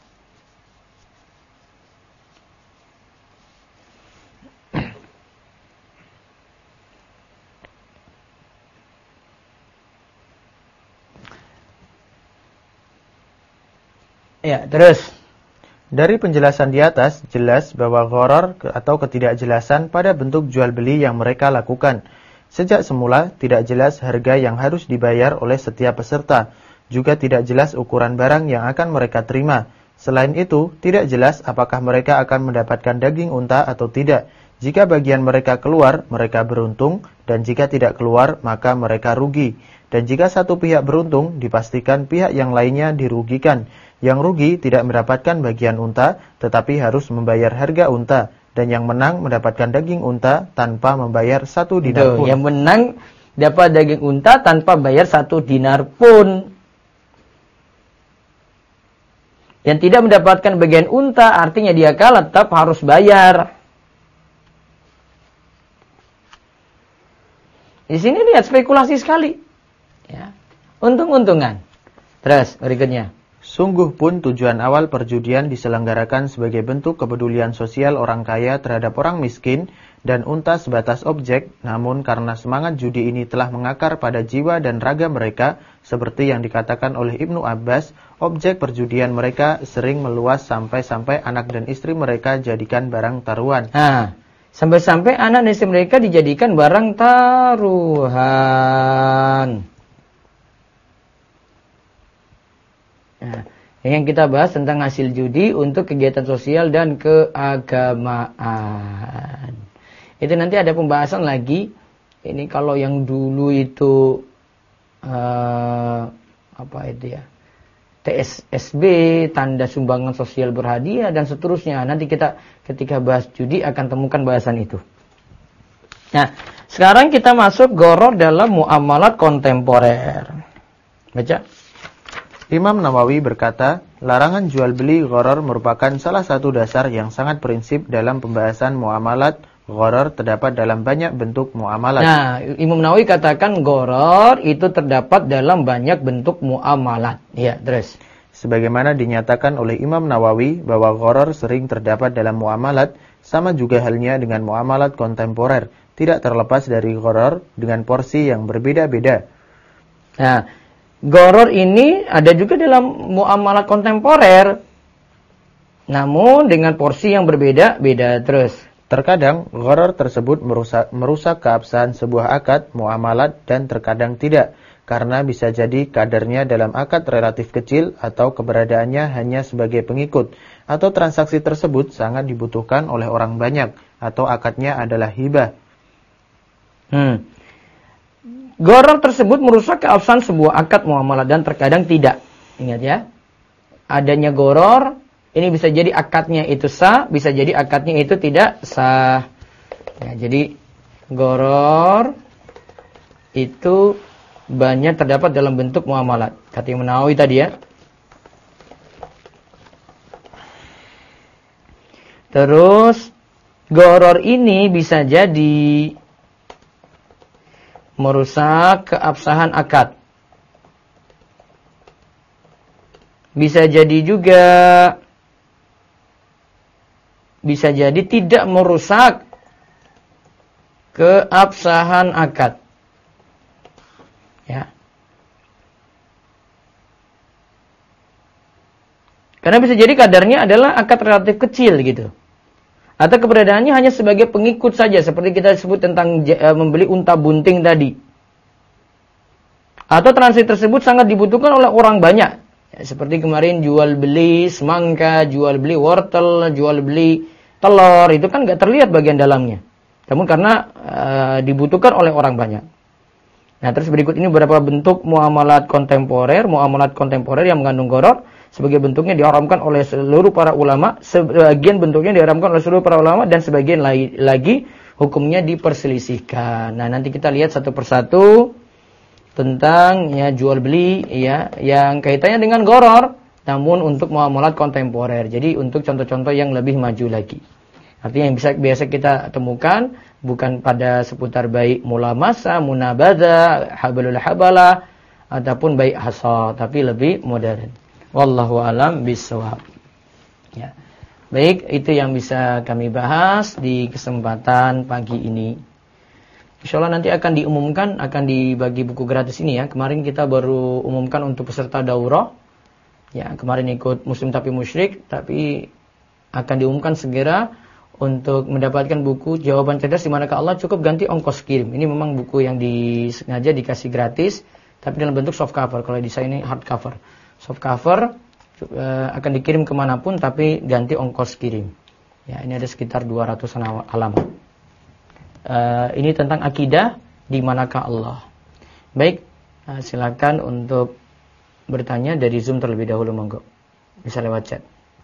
Ya, terus. Dari penjelasan di atas, jelas bahwa gharar atau ketidakjelasan pada bentuk jual beli yang mereka lakukan. Sejak semula, tidak jelas harga yang harus dibayar oleh setiap peserta. Juga tidak jelas ukuran barang yang akan mereka terima. Selain itu, tidak jelas apakah mereka akan mendapatkan daging unta atau tidak. Jika bagian mereka keluar, mereka beruntung, dan jika tidak keluar, maka mereka rugi. Dan jika satu pihak beruntung, dipastikan pihak yang lainnya dirugikan. Yang rugi tidak mendapatkan bagian unta, tetapi harus membayar harga unta. Dan yang menang mendapatkan daging unta tanpa membayar 1 dinar pun. Yang menang dapat daging unta tanpa bayar 1 dinar pun. Yang tidak mendapatkan bagian unta artinya dia kalah, tetap harus bayar. Di sini lihat spekulasi sekali. Ya. Untung-untungan. Terus berikutnya. Sungguh pun tujuan awal perjudian diselenggarakan sebagai bentuk kepedulian sosial orang kaya terhadap orang miskin dan unta sebatas objek, namun karena semangat judi ini telah mengakar pada jiwa dan raga mereka, seperti yang dikatakan oleh Ibnu Abbas, objek perjudian mereka sering meluas sampai-sampai anak dan istri mereka jadikan barang taruhan. Nah, sampai-sampai anak dan istri mereka dijadikan barang taruhan. Nah, yang kita bahas tentang hasil judi untuk kegiatan sosial dan keagamaan. Itu nanti ada pembahasan lagi. Ini kalau yang dulu itu TSSB, tanda sumbangan sosial berhadiah dan seterusnya. Nanti kita ketika bahas judi akan temukan bahasan itu. Nah, sekarang kita masuk gharar dalam muamalat kontemporer. Baca. Imam Nawawi berkata, larangan jual beli gharar merupakan salah satu dasar yang sangat prinsip dalam pembahasan muamalat. Gharar terdapat dalam banyak bentuk muamalat. Nah, Imam Nawawi katakan gharar itu terdapat dalam banyak bentuk muamalat. Ya, terus. Sebagaimana dinyatakan oleh Imam Nawawi bahwa gharar sering terdapat dalam muamalat, sama juga halnya dengan muamalat kontemporer, tidak terlepas dari gharar dengan porsi yang berbeda-beda. Nah, gharar ini ada juga dalam muamalat kontemporer, namun dengan porsi yang berbeda-beda. Terus. Terkadang gharar tersebut merusak keabsahan sebuah akad, muamalat, dan terkadang tidak, karena bisa jadi kadarnya dalam akad relatif kecil atau keberadaannya hanya sebagai pengikut, atau transaksi tersebut sangat dibutuhkan oleh orang banyak, atau akadnya adalah hibah. Gharar tersebut merusak keabsahan sebuah akad muamalah dan terkadang tidak. Ingat ya. Adanya gharar, ini bisa jadi akadnya itu sah, bisa jadi akadnya itu tidak sah. Ya, jadi gharar itu banyak terdapat dalam bentuk muamalat. Kata Imam Nawawi tadi ya. Terus gharar ini bisa jadi merusak keabsahan akad. Bisa jadi juga, bisa jadi tidak merusak keabsahan akad. Ya. Karena bisa jadi kadarnya adalah akad relatif kecil gitu. Atau keberadaannya hanya sebagai pengikut saja, seperti kita sebut tentang membeli unta bunting tadi. Atau transaksi tersebut sangat dibutuhkan oleh orang banyak. Ya, seperti kemarin jual beli semangka, jual beli wortel, jual beli telur, itu kan nggak terlihat bagian dalamnya. Namun karena dibutuhkan oleh orang banyak. Nah, terus berikut ini beberapa bentuk muamalat kontemporer yang mengandung gharar. Sebagai bentuknya diharamkan oleh seluruh para ulama, sebagian bentuknya diharamkan oleh seluruh para ulama, dan sebagian lagi hukumnya diperselisihkan. Nah, nanti kita lihat satu persatu tentang ya jual beli ya yang kaitannya dengan gharar, namun untuk muamalat kontemporer. Jadi untuk contoh-contoh yang lebih maju lagi. Artinya yang biasa kita temukan bukan pada seputar baik mulamasa, munabadha, habalul habalah ataupun baik hasa, tapi lebih modern. Wallahu alam bisawab. Ya. Baik, itu yang bisa kami bahas di kesempatan pagi ini. Insyaallah nanti akan diumumkan, akan dibagi buku gratis ini ya. Kemarin kita baru umumkan untuk peserta daurah. Ya, kemarin ikut Muslim tapi musyrik, tapi akan diumumkan segera untuk mendapatkan buku Jawaban Cerdas di Manakah Allah, cukup ganti ongkos kirim. Ini memang buku yang disengaja dikasih gratis, tapi dalam bentuk soft cover. Kalau di saya ini hard cover. Soft cover akan dikirim kemanapun, tapi ganti ongkos kirim. Ya, ini ada sekitar 200-an halaman. Ini tentang akidah di Manakah Allah. Baik, silakan untuk bertanya dari Zoom terlebih dahulu, monggo. Bisa lewat chat.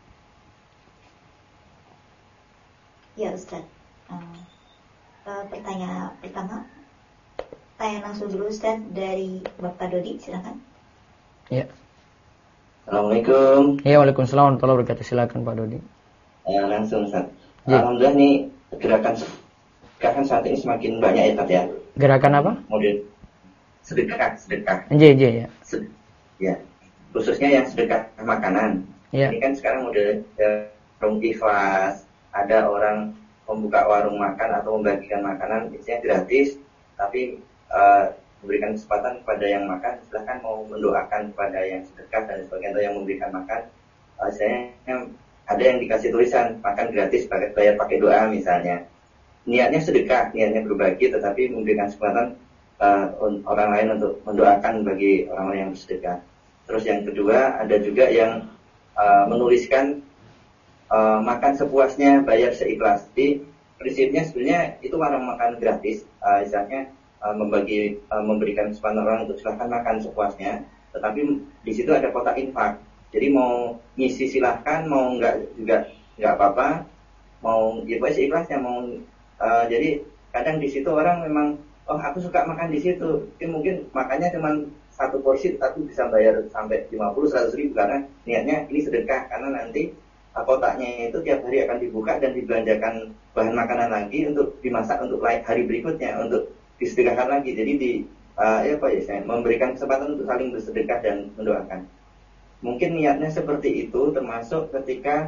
Ya Ustaz, pertanyaan pertama, tanya langsung dulu Ustaz dari Bapak Dodi, silakan. Ya. Assalamualaikum. Ya, waalaikumsalam warahmatullahi wabarakatuh. Silakan Pak Dodi. Langsung Ustaz. Ya. Alhamdulillah nih gerakan saat ini semakin banyak ya Ustaz ya. Gerakan apa? Model sedekah. Ya. Ya. Khususnya yang sedekah makanan. Ya. Ini kan sekarang model warung ikhlas. Ada orang membuka warung makan atau membagikan makanan, biasanya gratis, tapi memberikan kesempatan kepada yang makan, silahkan mau mendoakan kepada yang sedekah dan sebagainya, atau yang memberikan makan. Misalnya ada yang dikasih tulisan makan gratis bayar pakai doa misalnya. Niatnya sedekah, niatnya berbagi, tetapi memberikan kesempatan orang lain untuk mendoakan bagi orang yang bersedekah. Terus yang kedua, ada juga yang menuliskan makan sepuasnya, bayar seikhlas. Jadi prinsipnya sebenarnya itu warung makan gratis, misalnya memberikan kesempatan orang untuk silahkan makan sepuasnya, tetapi di situ ada kotak infak. Jadi mau ngisi silahkan, mau enggak juga enggak apa-apa, mau ya pokoknya seikhlasnya mau. Jadi kadang di situ orang memang, oh aku suka makan di situ, tapi mungkin makannya cuma satu porsi, tapi bisa bayar sampai 50-100 ribu karena niatnya ini sedekah, karena nanti kotaknya itu tiap hari akan dibuka dan dibelanjakan bahan makanan lagi untuk dimasak untuk hari berikutnya, untuk disedekahkan lagi. Jadi memberikan kesempatan untuk saling bersedekah dan mendoakan. Mungkin niatnya seperti itu, termasuk ketika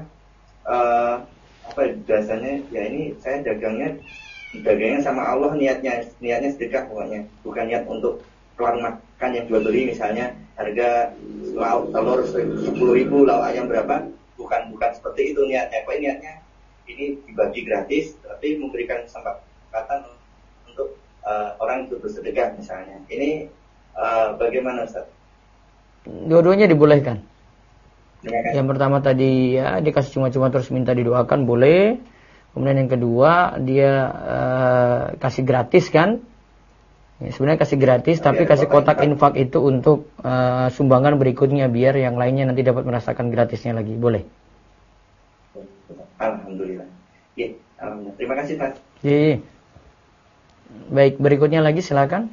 dasarnya ya ini saya dagangnya sama Allah, niatnya sedekah pokoknya, bukan niat untuk warung makan yang jual beli, misalnya harga lauk telur 10.000, lauk ayam berapa. Bukan seperti itu niatnya. Pokoknya niatnya ini dibagi gratis, tapi memberikan kesempatan untuk orang itu bersedekah misalnya. Ini bagaimana Ustaz? Dua-duanya dibolehkan. Silakan. Yang pertama tadi ya dikasih cuma-cuma terus minta didoakan, boleh. Kemudian yang kedua dia kasih gratis kan? Ya, sebenarnya kasih gratis, tapi kasih kotak infak itu untuk sumbangan berikutnya biar yang lainnya nanti dapat merasakan gratisnya lagi. Boleh. Alhamdulillah. Ya, alhamdulillah. Terima kasih Pak. Iya. Baik, berikutnya lagi silakan.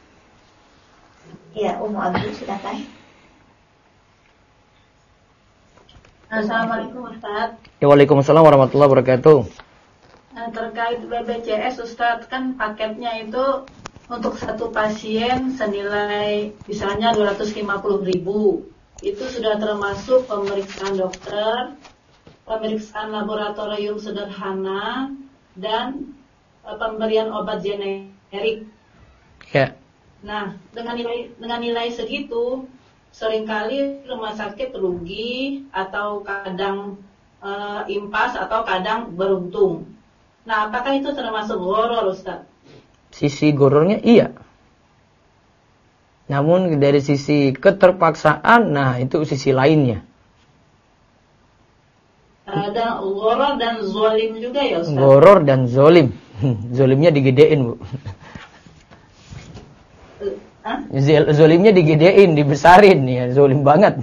Ya, Abdul silakan. Assalamualaikum Ustaz. Ya, waalaikumsalam warahmatullahi wabarakatuh. Terkait BPJS Ustaz, kan paketnya itu untuk satu pasien senilai misalnya 250.000. Itu sudah termasuk pemeriksaan dokter, pemeriksaan laboratorium sederhana, dan pemberian obat generik. Ya. Nah, dengan nilai segitu, seringkali rumah sakit rugi atau kadang impas atau kadang beruntung. Nah, apakah itu termasuk gharar, Ustaz? Sisi gorornya iya. Namun dari sisi keterpaksaan, nah itu sisi lainnya. Ada gharar dan zalim juga ya Ustaz? Goror dan zolim. Zolimnya digedein, Bu. Zolimnya digedein, dibesarin, ya zolim banget.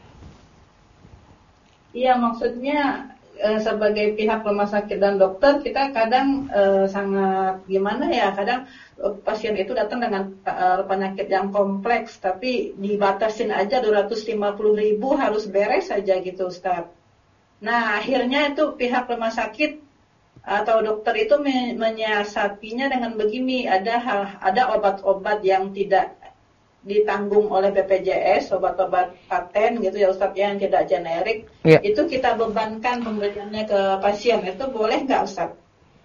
Iya, maksudnya sebagai pihak rumah sakit dan dokter, kita kadang sangat gimana ya, kadang pasien itu datang dengan penyakit yang kompleks, tapi dibatasin aja 250.000 harus beres saja gitu Ustaz. Nah, akhirnya itu pihak rumah sakit atau dokter itu menyiasatinya dengan begini, ada obat-obat yang tidak ditanggung oleh BPJS, obat-obat paten gitu ya Ustaz, yang tidak generik, ya. Itu kita bebankan pemberiannya ke pasien, itu boleh nggak Ustaz?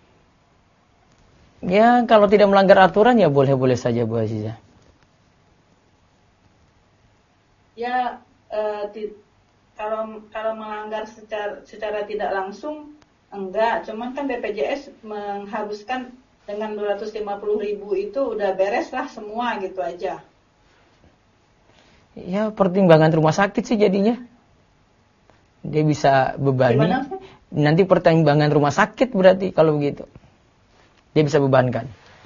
Ya, kalau tidak melanggar aturan ya boleh-boleh saja Bu Azizah. Ya, kalau melanggar secara tidak langsung enggak, cuman kan BPJS mengharuskan dengan 250.000 itu udah beres lah semua gitu aja. Ya pertimbangan rumah sakit sih jadinya. Dia bisa bebani. Gimana? Nanti pertimbangan rumah sakit berarti kalau begitu. Dia bisa bebankan.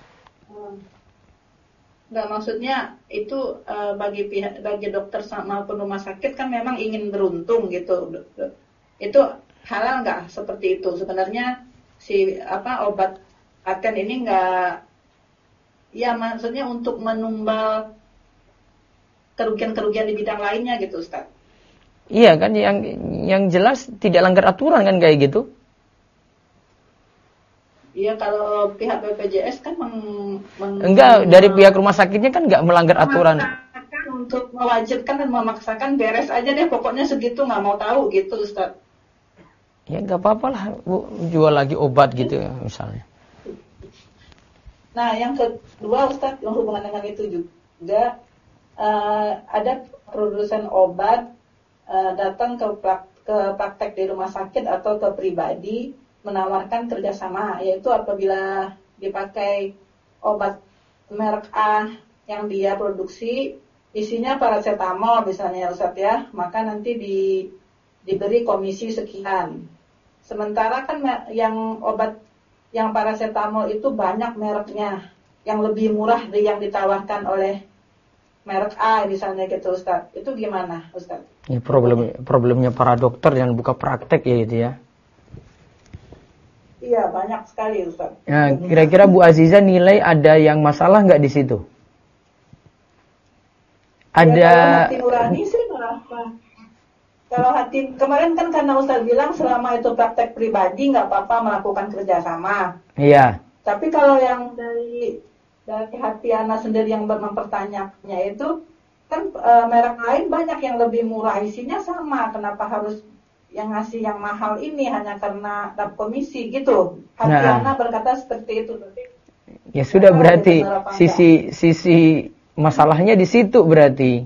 Enggak, maksudnya itu bagi dokter maupun rumah sakit kan memang ingin beruntung gitu. Itu halal nggak seperti itu? Sebenarnya obat paten ini nggak, ya maksudnya untuk menumbal kerugian-kerugian di bidang lainnya gitu, Ustaz. Iya kan, yang jelas tidak langgar aturan kan kayak gitu. Iya, kalau pihak BPJS kan enggak, dari pihak rumah sakitnya kan enggak melanggar aturan. Untuk mewajibkan dan memaksakan beres aja deh, pokoknya segitu, nggak mau tahu gitu, Ustaz. Ya nggak apa-apa lah, Bu, jual lagi obat gitu misalnya. Nah, yang kedua, Ustaz, yang hubungan dengan itu juga ada produsen obat datang ke praktek di rumah sakit atau ke pribadi menawarkan kerjasama, yaitu apabila dipakai obat merek A yang dia produksi isinya paracetamol misalnya, Ustaz ya, maka nanti diberi komisi sekian. Sementara kan yang obat yang paracetamol itu banyak mereknya, yang lebih murah dari yang ditawarkan oleh merek A misalnya gitu, Ustaz. Itu gimana, Ustaz? Ya, problemnya para dokter yang buka praktek ya itu ya. Iya, banyak sekali, Ustaz. Nah, kira-kira Bu Aziza nilai ada yang masalah nggak di situ? Ada. Ya, kalau hati nurani sih nggak apa. Kalau hati, kemarin kan karena Ustaz bilang selama itu praktek pribadi nggak apa-apa melakukan kerjasama. Iya. Tapi kalau yang dari hati anak sendiri yang mempertanyakannya itu kan merek lain banyak yang lebih murah, isinya sama, kenapa harus yang ngasih yang mahal ini hanya karena dapat komisi gitu. Hati anak berkata seperti itu. Ya sudah, berarti sisi masalahnya di situ berarti.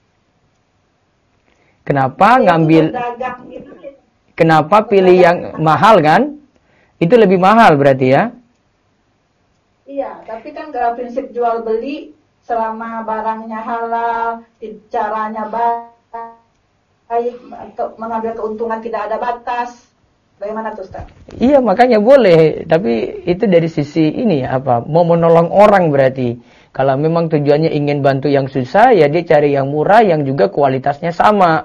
Kenapa ngambil? Kenapa pilih yang mahal kan? Itu lebih mahal berarti ya? Iya, tapi kan gak prinsip jual beli selama barangnya halal, caranya baik, mengambil keuntungan tidak ada batas. Bagaimana tuh, Ustaz? Iya, makanya boleh, tapi itu dari sisi ini mau menolong orang berarti. Kalau memang tujuannya ingin bantu yang susah, ya dia cari yang murah yang juga kualitasnya sama.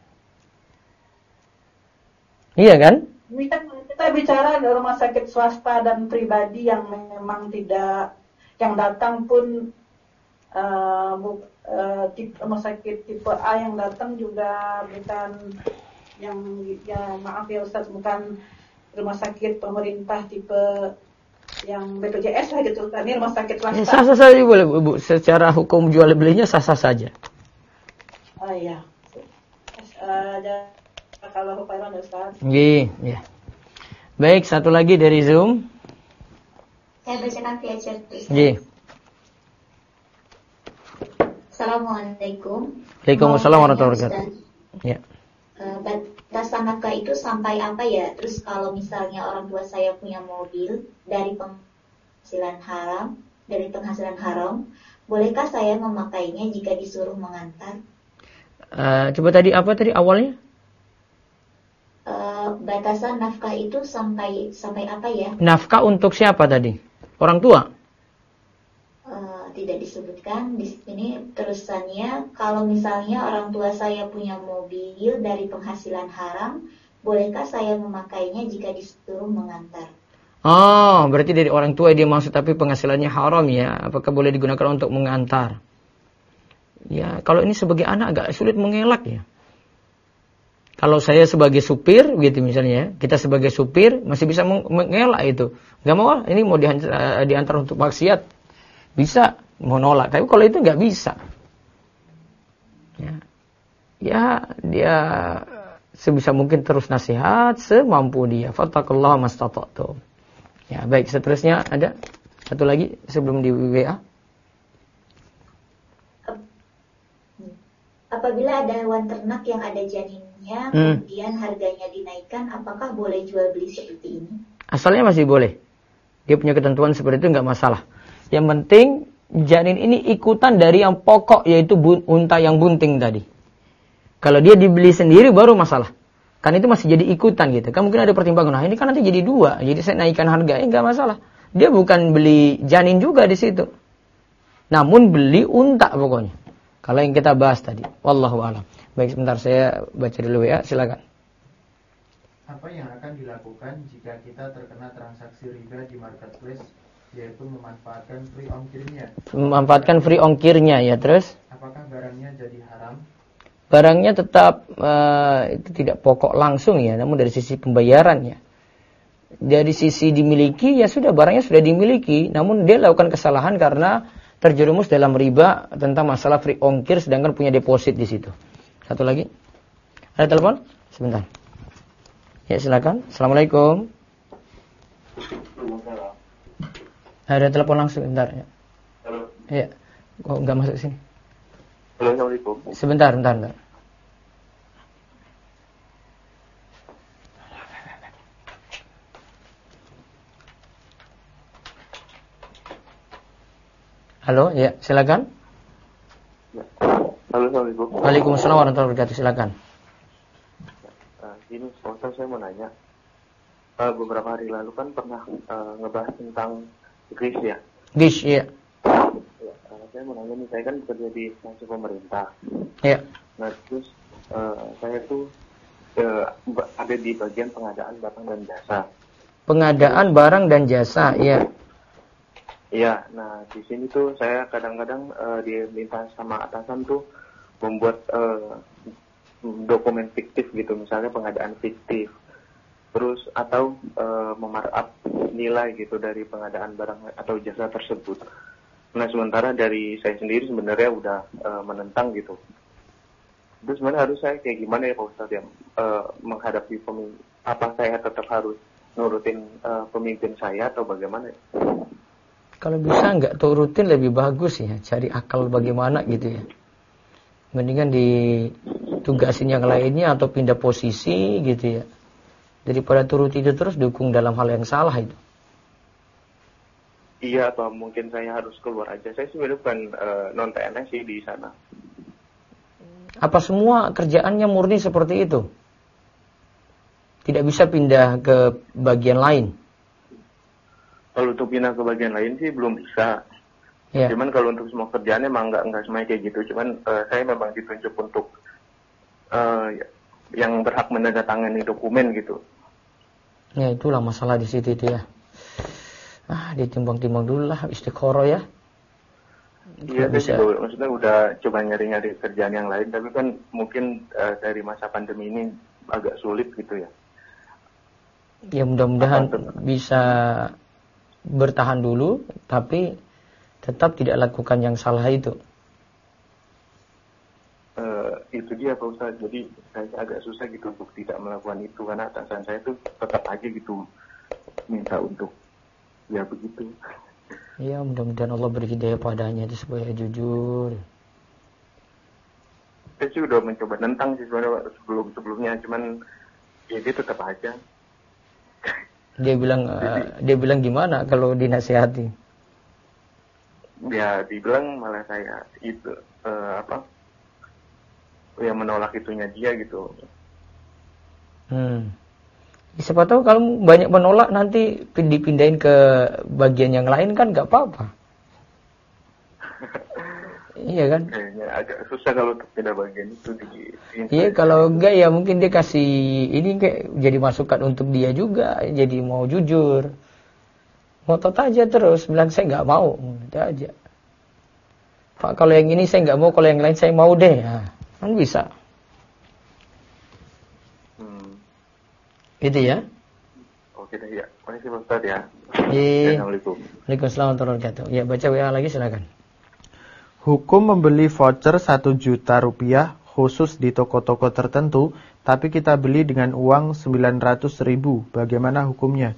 Iya kan? Kita bicara di rumah sakit swasta dan pribadi yang memang tidak, yang datang pun rumah sakit tipe A yang datang juga bukan yang, ya maaf ya Ustaz, bukan rumah sakit pemerintah tipe yang BPJS lah gitu. Ini rumah sakit swasta. Sah-sah saja boleh, Bu. Secara hukum jual belinya sah-sah saja. Oh iya. Kalau Pak Ustaz. Iya. Baik, satu lagi dari Zoom. Saya bacakan via chat. Iya. Assalamualaikum. Waalaikumsalam warahmatullahi wabarakatuh. Ya. Batasan nafkah itu sampai apa ya? Terus kalau misalnya orang tua saya punya mobil dari penghasilan haram, bolehkah saya memakainya jika disuruh mengantar? Coba tadi apa tadi awalnya? Batasan nafkah itu sampai apa ya? Nafkah untuk siapa tadi? Orang tua? Tidak disebutkan di sini. Terusannya, kalau misalnya orang tua saya punya mobil dari penghasilan haram, bolehkah saya memakainya jika disuruh mengantar? Oh, berarti dari orang tua dia maksud, tapi penghasilannya haram ya. Apakah boleh digunakan untuk mengantar? Ya, kalau ini sebagai anak agak sulit mengelak ya. Kalau saya sebagai supir gitu misalnya, kita sebagai supir masih bisa mengelak itu. Gak mau, ini mau diantar untuk maksiat. Bisa mau nolak, tapi kalau itu nggak bisa. Ya dia sebisa mungkin terus nasihat semampu dia. Fattaqullaha mastata'tum. Ya, baik, seterusnya ada satu lagi sebelum di WA. Apabila ada hewan ternak yang ada janinnya barangnya, kemudian harganya dinaikkan, apakah boleh jual beli seperti ini? Asalnya masih boleh. Dia punya ketentuan seperti itu, nggak masalah. Yang penting janin ini ikutan dari yang pokok, yaitu unta yang bunting tadi. Kalau dia dibeli sendiri baru masalah. Kan itu masih jadi ikutan gitu. Kan mungkin ada pertimbangan, nah ini kan nanti jadi 2, jadi saya naikkan harga, nggak masalah. Dia bukan beli janin juga di situ. Namun beli unta pokoknya. Kalau yang kita bahas tadi. Wallahu a'lam. Baik, sebentar saya baca dulu ya, silakan. Apa yang akan dilakukan jika kita terkena transaksi riba di marketplace, yaitu memanfaatkan free ongkirnya? Memanfaatkan free ongkirnya ya, terus? Apakah barangnya jadi haram? Barangnya tetap itu tidak pokok langsung ya, namun dari sisi pembayarannya. Dari sisi dimiliki ya sudah, barangnya sudah dimiliki, namun dia lakukan kesalahan karena terjerumus dalam riba tentang masalah free ongkir sedangkan punya deposit di situ. Satu lagi. Ada telepon? Sebentar. Ya, silakan. Assalamualaikum. Ada telepon langsung, bentar ya. Halo. Iya. Kok enggak masuk sini? Halo, Assalamualaikum. Sebentar. Halo, ya, silakan. Halo, Assalamualaikum. Waalaikumsalam warahmatullahi wabarakatuh. Silakan. Ini sponsor saya mau nanya. Beberapa hari lalu kan pernah ngebahas tentang GIS ya. GIS, iya. Ya, saya mau nanya nih, saya kan bekerja di instansi pemerintah. Iya. Nah, terus saya tuh ada di bagian pengadaan barang dan jasa. Pengadaan barang dan jasa, iya. Iya, nah di sini tuh saya kadang-kadang diminta sama atasan tuh membuat dokumen fiktif gitu, misalnya pengadaan fiktif, terus atau memarkup nilai gitu dari pengadaan barang atau jasa tersebut. Nah sementara dari saya sendiri sebenarnya udah menentang gitu. Terus sebenarnya harus saya kayak gimana ya Pak Ustadz ya menghadapi apa saya tetap harus nurutin pemimpin saya atau bagaimana ya? Kalau bisa nggak turutin lebih bagus ya, cari akal bagaimana gitu ya. Mendingan ditugasin yang lainnya atau pindah posisi gitu ya. Daripada turut itu terus dukung dalam hal yang salah itu. Iya, atau mungkin saya harus keluar aja. Saya sebenarnya bukan non PNS sih di sana. Apa semua kerjaannya murni seperti itu? Tidak bisa pindah ke bagian lain? Kalau untuk pindah ke bagian lain sih belum bisa. Ya. Cuman kalau untuk semua kerjaan emang nggak semuanya kayak gitu. Cuman saya memang ditunjuk untuk yang berhak menandatangani dokumen gitu. Ya itulah masalah di situ itu ya. Ditimbang-timbang dulu lah, istiqoroh ya. Iya, saya juga maksudnya udah coba nyari-nyari kerjaan yang lain, tapi kan mungkin dari masa pandemi ini agak sulit gitu ya. Ya mudah-mudahan bisa bertahan dulu, tapi tetap tidak lakukan yang salah itu. Itu dia Pak Ustaz, jadi saya agak susah gitu untuk tidak melakukan itu, karena atasan saya tuh tetap aja gitu minta untuk ya begitu. Ya mudah-mudahan Allah beri hidayah padanya itu supaya jujur. Saya sih udah mencoba nentang sih sebenarnya sebelumnya, cuman ya dia tetap aja. Dia bilang gimana kalau dinasihati? Ya dibilang malah saya itu ya menolak itunya dia gitu. Siapa tahu kalau banyak menolak nanti dipindahin ke bagian yang lain kan nggak apa-apa. Iya kan? Kayaknya agak susah kalau untuk pindah bagian itu. Iya, kalau enggak ya mungkin dia kasih ini kayak jadi masukan untuk dia juga, jadi mau jujur. Ngotot aja terus, bilang saya nggak mau, udah aja. Pak kalau yang ini saya nggak mau, kalau yang lain saya mau deh, ya, kan bisa. Gitu ya? Oke deh ya, makasih Pak Ustadz ya. Assalamualaikum. Waalaikumsalam warahmatullahi wabarakatuh. Ya baca WA lagi silakan. Hukum membeli voucher 1 juta rupiah khusus di toko-toko tertentu, tapi kita beli dengan uang 900.000. Bagaimana hukumnya?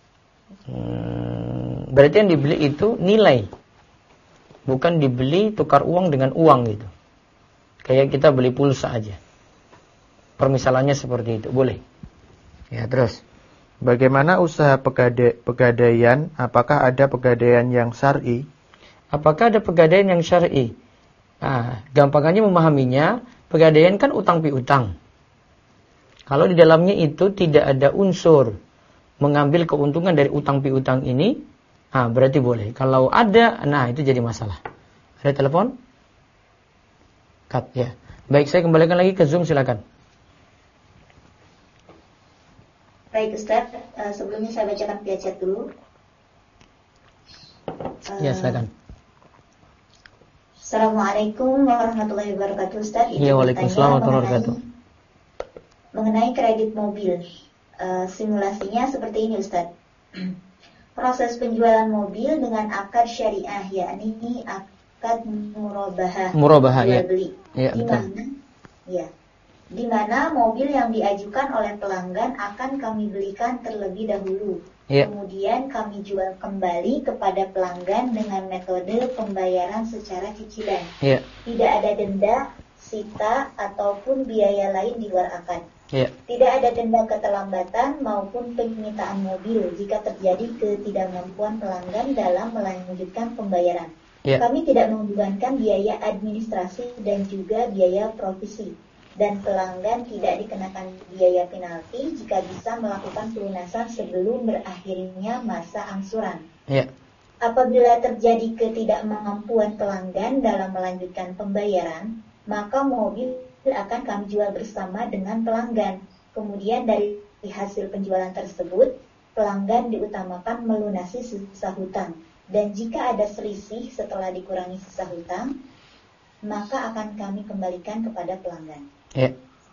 Berarti yang dibeli itu nilai, bukan dibeli tukar uang dengan uang gitu. Kayak kita beli pulsa aja. permisalannya seperti itu, boleh. Ya, terus. Bagaimana usaha pegadaian? Apakah ada pegadaian yang syar'i? Apakah ada pegadaian yang syar'i? Nah, gampangannya memahaminya, pegadaian kan utang piutang. Kalau di dalamnya itu tidak ada unsur mengambil keuntungan dari utang piutang ini, berarti boleh. Kalau ada, nah itu jadi masalah. Ada telepon? Cut, ya. Baik, saya kembalikan lagi ke Zoom, silakan. Baik Ustaz, sebelumnya saya bacakan via chat dulu. Ya, silakan. Assalamualaikum warahmatullahi wabarakatuh Ustaz. Ya, waalaikumsalam warahmatullahi wabarakatuh. Mengenai kredit mobil, simulasinya seperti ini Ustaz. Proses penjualan mobil dengan akad syariah, yakni akad murabahah, ya. beli. Ya, Di mana mobil yang diajukan oleh pelanggan akan kami belikan terlebih dahulu. Ya. Kemudian kami jual kembali kepada pelanggan dengan metode pembayaran secara cicilan. Ya. Tidak ada denda, sita, ataupun biaya lain di luar akad. Ya. Tidak ada denda keterlambatan maupun penyitaan mobil jika terjadi ketidakmampuan pelanggan dalam melanjutkan pembayaran. Ya. Kami tidak membebankan biaya administrasi dan juga biaya provisi. Dan pelanggan tidak dikenakan biaya penalti jika bisa melakukan pelunasan sebelum berakhirnya masa angsuran. Ya. Apabila terjadi ketidakmampuan pelanggan dalam melanjutkan pembayaran, maka mobil akan kami jual bersama dengan pelanggan. Kemudian dari hasil penjualan tersebut, pelanggan diutamakan melunasi sisa hutang. Dan jika ada selisih setelah dikurangi sisa hutang, maka akan kami kembalikan kepada pelanggan. Ya.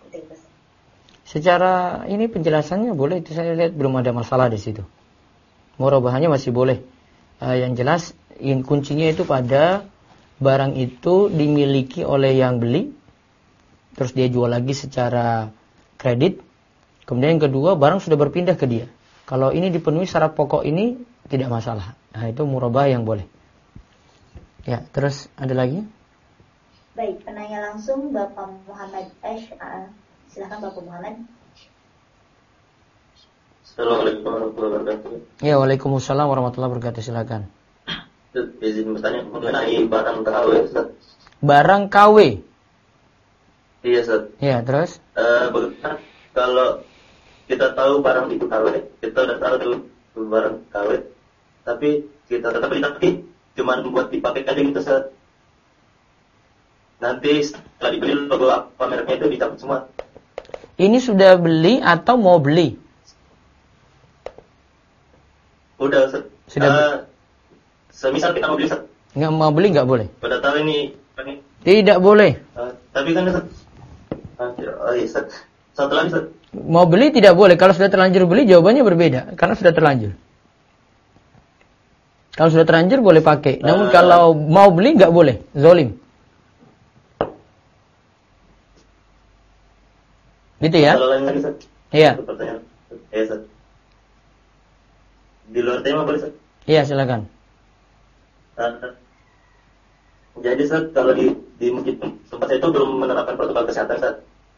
Secara ini penjelasannya boleh, itu saya lihat belum ada masalah di situ. Murabahannya masih boleh. Yang jelas kuncinya itu pada barang itu dimiliki oleh yang beli, terus dia jual lagi secara kredit. Kemudian yang kedua, barang sudah berpindah ke dia. Kalau ini dipenuhi syarat pokok ini tidak masalah. Nah, itu murabah yang boleh. Ya, terus ada lagi? Baik, penanya langsung Bapak Muhammad Ash. Silakan Bapak Muhammad. Assalamualaikum warahmatullahi wabarakatuh. Ya, waalaikumsalam warahmatullahi wabarakatuh. Silakan. Izin bertanya mengenai barang KW, Ustaz. Barang KW. Iya, Ustaz. Ya, terus? Bagaimana kalau kita tahu barang itu KW, kita udah tahu tuh barang KW, tapi kita tetap beli cuma buat dipakai aja gitu, Ustaz. Nanti setelah dibeli logo apa mereknya itu dicabut semua. Ini sudah beli atau mau beli? Udah, Ustaz. Sudah. Semisal kita mau beli, Ustaz. Nggak mau beli nggak boleh. Udah tahu ini. Tidak boleh. Tapi kan, Ustaz. Oh iya, Ustaz. Satu lagi, Ustaz. Mau beli tidak boleh. Kalau sudah terlanjur beli jawabannya berbeda karena sudah terlanjur. Kalau sudah terlanjur boleh pakai. Namun kalau mau beli nggak boleh. Zolim. Gitu ya? Kalau lain lagi, Ustaz. Iya. Pertanyaan. Iya, Ustaz. Di luar tema boleh, Ustaz? Iya, silakan. Jadi, Ustaz, kalau di masjid tempat saya itu belum menerapkan protokol kesehatan, Ustaz.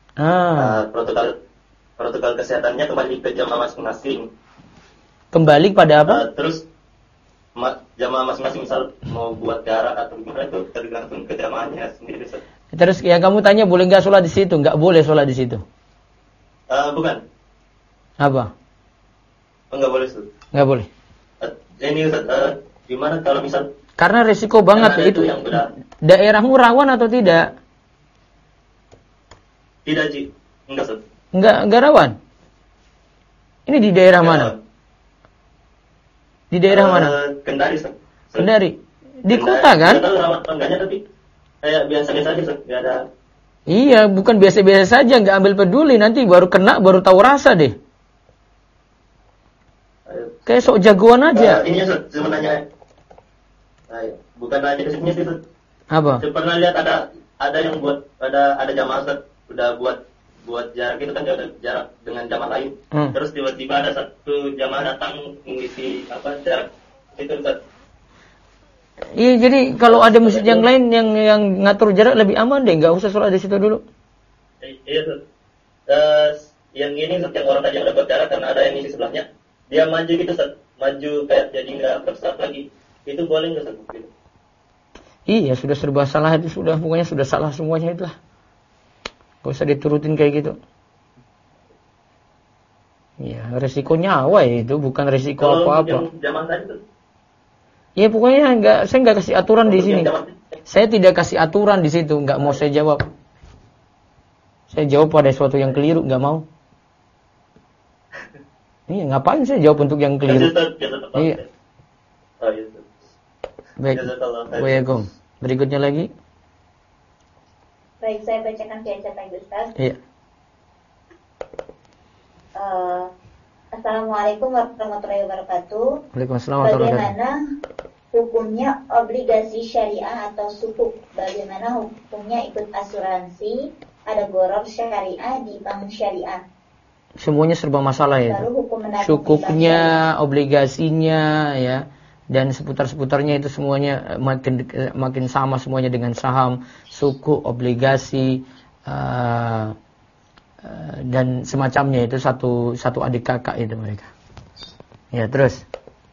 Protokol kesehatannya kembali ke jamaah masing-masing. Kembali pada apa? Terus jamaah masing-masing misal mau buat jarak atau gimana itu tergantung ke jamaahnya sendiri, Ustaz. Terus yang kamu tanya boleh nggak sholat di situ? Nggak boleh sholat di situ. Bukan. Apa? Nggak boleh, Ustaz. Nggak boleh. Ini, Ustaz, gimana kalau misal karena resiko banget itu. Yang benar. Daerahmu rawan atau tidak? Tidak, Ji. Enggak, Ustaz. Enggak rawan. Ini di daerah mana? Di daerah mana? Kendari, Ustaz. Kendari. Di kota kan? Enggak tahu rawan atau enggaknya, tapi kayak biasa-biasa aja, Ustaz. Enggak ada. Iya, bukan biasa-biasa saja, enggak ambil peduli, nanti baru kena baru tahu rasa deh. Kayak sok jagoan aja. Ini, Ustaz, cuma nanya. Bukan nanya ke sini, Ustaz. Apa? Saya pernah lihat ada yang buat ada jamaah, Ustaz, udah buat jarak itu kan ada jarak dengan jamaah lain. Terus tiba-tiba ada satu jamaah datang mengisi jarak itu, Ustaz. Iya, jadi kalau ada masjid yang lain yang ngatur jarak lebih aman deh, nggak usah sholat di situ dulu. Iya, Ustaz. yang gini setiap orang tadi udah bicara karena ada yang isi sebelahnya, dia maju gitu Ustaz, maju kayak jadi nggak berstart lagi, itu boleh nggak Ustaz? Gitu. Iya, sudah serba salah itu, sudah pokoknya sudah salah semuanya itulah. Gak usah diturutin kayak gitu. Ya, resiko nyawa ya itu, bukan resiko apa-apa. Zaman tadi tuh. Ya pokoknya saya nggak kasih aturan di sini. Saya tidak kasih aturan di situ, nggak mau saya jawab. Saya jawab pada sesuatu yang keliru, nggak mau. Iya, ngapain saya jawab untuk yang keliru? Iya. Oh, iya. Baik. Waalaikumsalam. Berikutnya lagi. Baik, saya bacakan via chat lagi Ustaz. Iya. Assalamualaikum warahmatullahi wabarakatuh. Waalaikumsalam warahmatullahi wabarakatuh. Bagaimana hukumnya obligasi syariah atau sukuk? Bagaimana hukumnya ikut asuransi? Ada gharar syariah di bank syariah. Semuanya serba masalah ya. Sukuknya, obligasinya ya, dan seputar-seputarnya itu semuanya makin sama semuanya dengan saham, sukuk, obligasi dan semacamnya, itu satu adik kakak itu mereka. Ya, terus.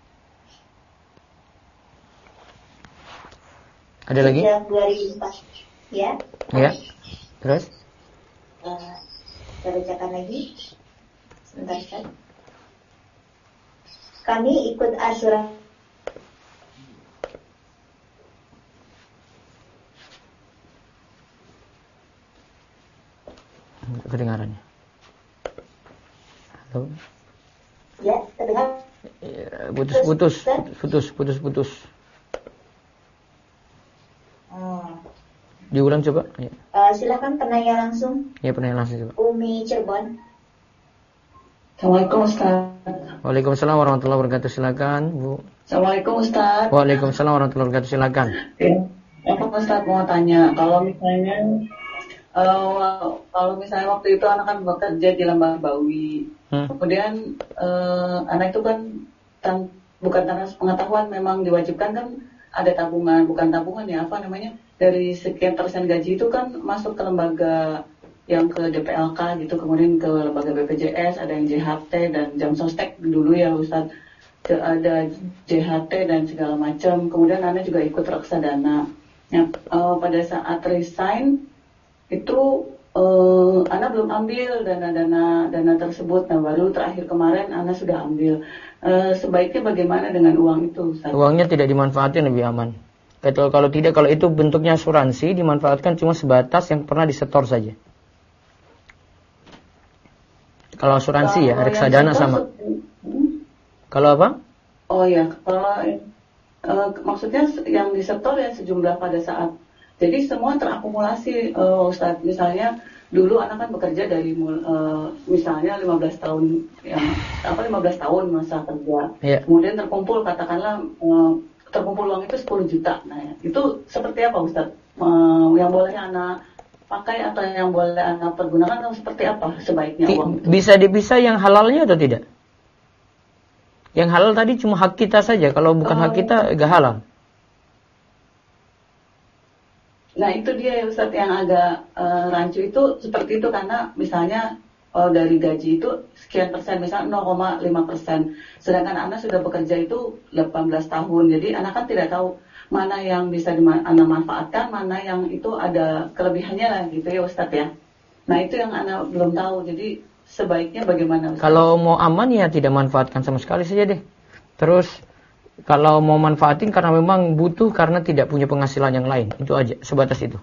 Ada lagi? Sejak 2004. Ya. Ya. Terus? Saya bacakan lagi. Sebentar, Ustaz. Kami ikut asuransi. Kedengarannya. Halo? Ya, terdengar. Putus. Diulang coba. Ya. Silakan penanya langsung. Ya, penanya langsung coba. Umi Cirebon. Assalamualaikum Ustaz. Waalaikumsalam warahmatullahi wabarakatuh. Silakan, Bu. Assalamualaikum Ustaz. Waalaikumsalam warahmatullahi wabarakatuh. Silakan. Apa Ustaz mau tanya, kalau misalnya waktu itu anak kan bekerja di Lembah Bawi, kemudian anak itu kan bukan tanpa pengetahuan memang diwajibkan kan ada tabungan, bukan tabungan ya, apa namanya, dari sekian persen gaji itu kan masuk ke lembaga yang ke DPLK gitu, kemudian ke lembaga BPJS, ada yang JHT dan jam sostek dulu ya Ustaz, ada JHT dan segala macam, kemudian anak juga ikut reksadana. Ya, pada saat resign itu Ana belum ambil dana tersebut. Nah, baru terakhir kemarin Ana sudah ambil. Sebaiknya bagaimana dengan uang itu, Ustaz? Uangnya tidak dimanfaatkan, lebih aman. Kalau itu bentuknya asuransi, dimanfaatkan cuma sebatas yang pernah disetor saja. Kalau asuransi ya, reksadana sama. Kalau apa? Oh ya, kalau maksudnya yang disetor ya sejumlah pada saat. Jadi semua terakumulasi, Ustaz. Misalnya dulu anak kan bekerja dari misalnya 15 tahun ya, 15 tahun masa kerja. Yeah. Kemudian terkumpul katakanlah terkumpul uang itu 10 juta. Nah, itu seperti apa Ustaz? Yang boleh anak pakai atau yang boleh anak pergunakan atau seperti apa sebaiknya uang itu? Bisa dipisah yang halalnya atau tidak? Yang halal tadi cuma hak kita saja. Kalau bukan hak kita, gak halal. Nah itu dia Ustaz yang agak rancu itu seperti itu, karena misalnya dari gaji itu sekian persen, misalnya 0,5%. Sedangkan anak sudah bekerja itu 18 tahun. Jadi anak kan tidak tahu mana yang bisa anak manfaatkan, mana yang itu ada kelebihannya lah gitu ya Ustaz ya. Nah itu yang anak belum tahu. Jadi sebaiknya bagaimana Ustaz? Kalau mau aman ya tidak manfaatkan sama sekali saja deh. Terus kalau mau manfaatin karena memang butuh, karena tidak punya penghasilan yang lain, itu aja, sebatas itu.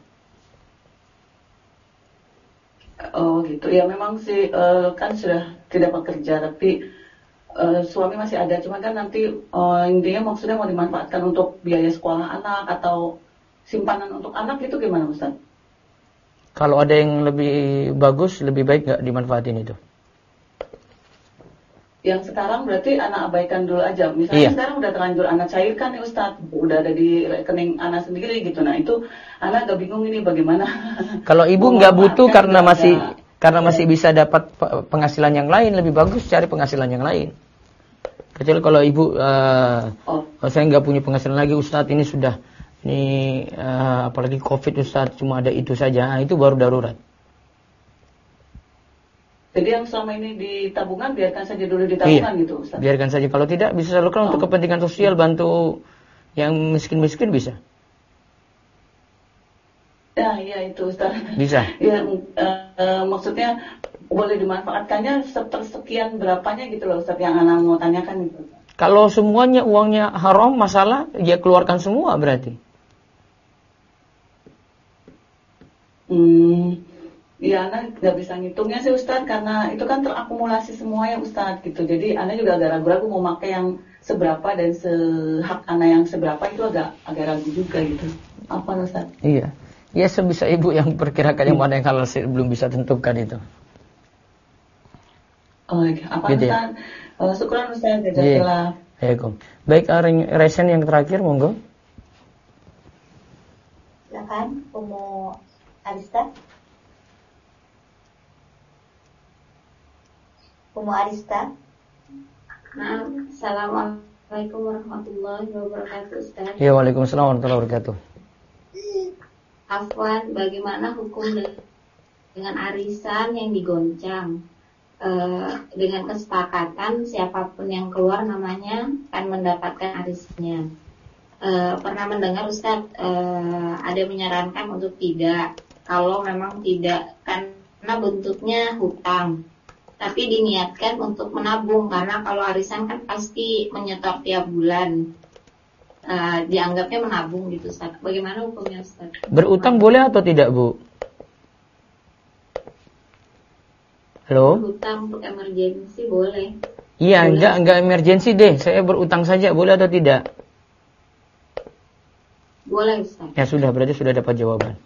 Oh gitu ya, memang sih kan sudah tidak bekerja, tapi suami masih ada, cuma kan nanti intinya maksudnya mau dimanfaatkan untuk biaya sekolah anak atau simpanan untuk anak, itu gimana Ustaz? Kalau ada yang lebih bagus, lebih baik nggak dimanfaatin itu. Yang sekarang berarti anak abaikan dulu aja. Misalnya sekarang udah terlanjur anak cairkan nih Ustaz, udah ada di rekening anak sendiri gitu. Nah itu anak agak bingung ini bagaimana. Kalau ibu nggak butuh karena masih bisa dapat penghasilan yang lain, lebih bagus cari penghasilan yang lain. Kecuali kalau ibu saya nggak punya penghasilan lagi Ustaz, ini apalagi COVID Ustaz, cuma ada itu saja. Nah, itu baru darurat. Jadi yang selama ini di tabungan biarkan saja dulu di tabungan gitu Ustaz. Biarkan saja, kalau tidak bisa salurkan untuk kepentingan sosial, bantu yang miskin-miskin bisa. Ya, iya itu Ustaz. Bisa. Ya, maksudnya boleh dimanfaatkannya sepersekian berapanya gitu loh Ustaz, yang anak mau tanyakan gitu. Kalau semuanya uangnya haram, masalah, ya keluarkan semua berarti. Ya, anak nggak bisa ngitungnya sih Ustaz, karena itu kan terakumulasi semua ya Ustaz gitu. Jadi anak juga agak ragu-ragu mau pakai yang seberapa dan hak anak yang seberapa itu agak ragu juga gitu. Apa Ustaz? Iya. Ya sebisa ibu yang perkirakan yang mana yang halal, belum bisa tentukan itu. Oh, apa gitu Ustaz? Ya? Syukran Ustaz, jazakallah. Baik, resen yang terakhir monggo. Silakan, Umu Arista. Umu Arista. Nah, Assalamualaikum warahmatullahi wabarakatuh Ustaz. Ya, waalaikumsalam warahmatullahi wabarakatuh. Afwan, bagaimana hukum dengan arisan yang digoncang? Dengan kesepakatan siapapun yang keluar namanya akan mendapatkan arisannya. Pernah mendengar Ustaz, ada menyarankan untuk tidak, kalau memang tidak, karena bentuknya hutang, tapi diniatkan untuk menabung, karena kalau arisan kan pasti menyetor tiap bulan. Dianggapnya menabung gitu Ustaz. Bagaimana hukumnya Ustaz? Berutang boleh atau tidak Bu? Halo? Berutang untuk emergensi boleh. Iya, boleh. enggak emergensi deh. Saya berutang saja, boleh atau tidak? Boleh Ustaz. Ya sudah, berarti sudah dapat jawaban.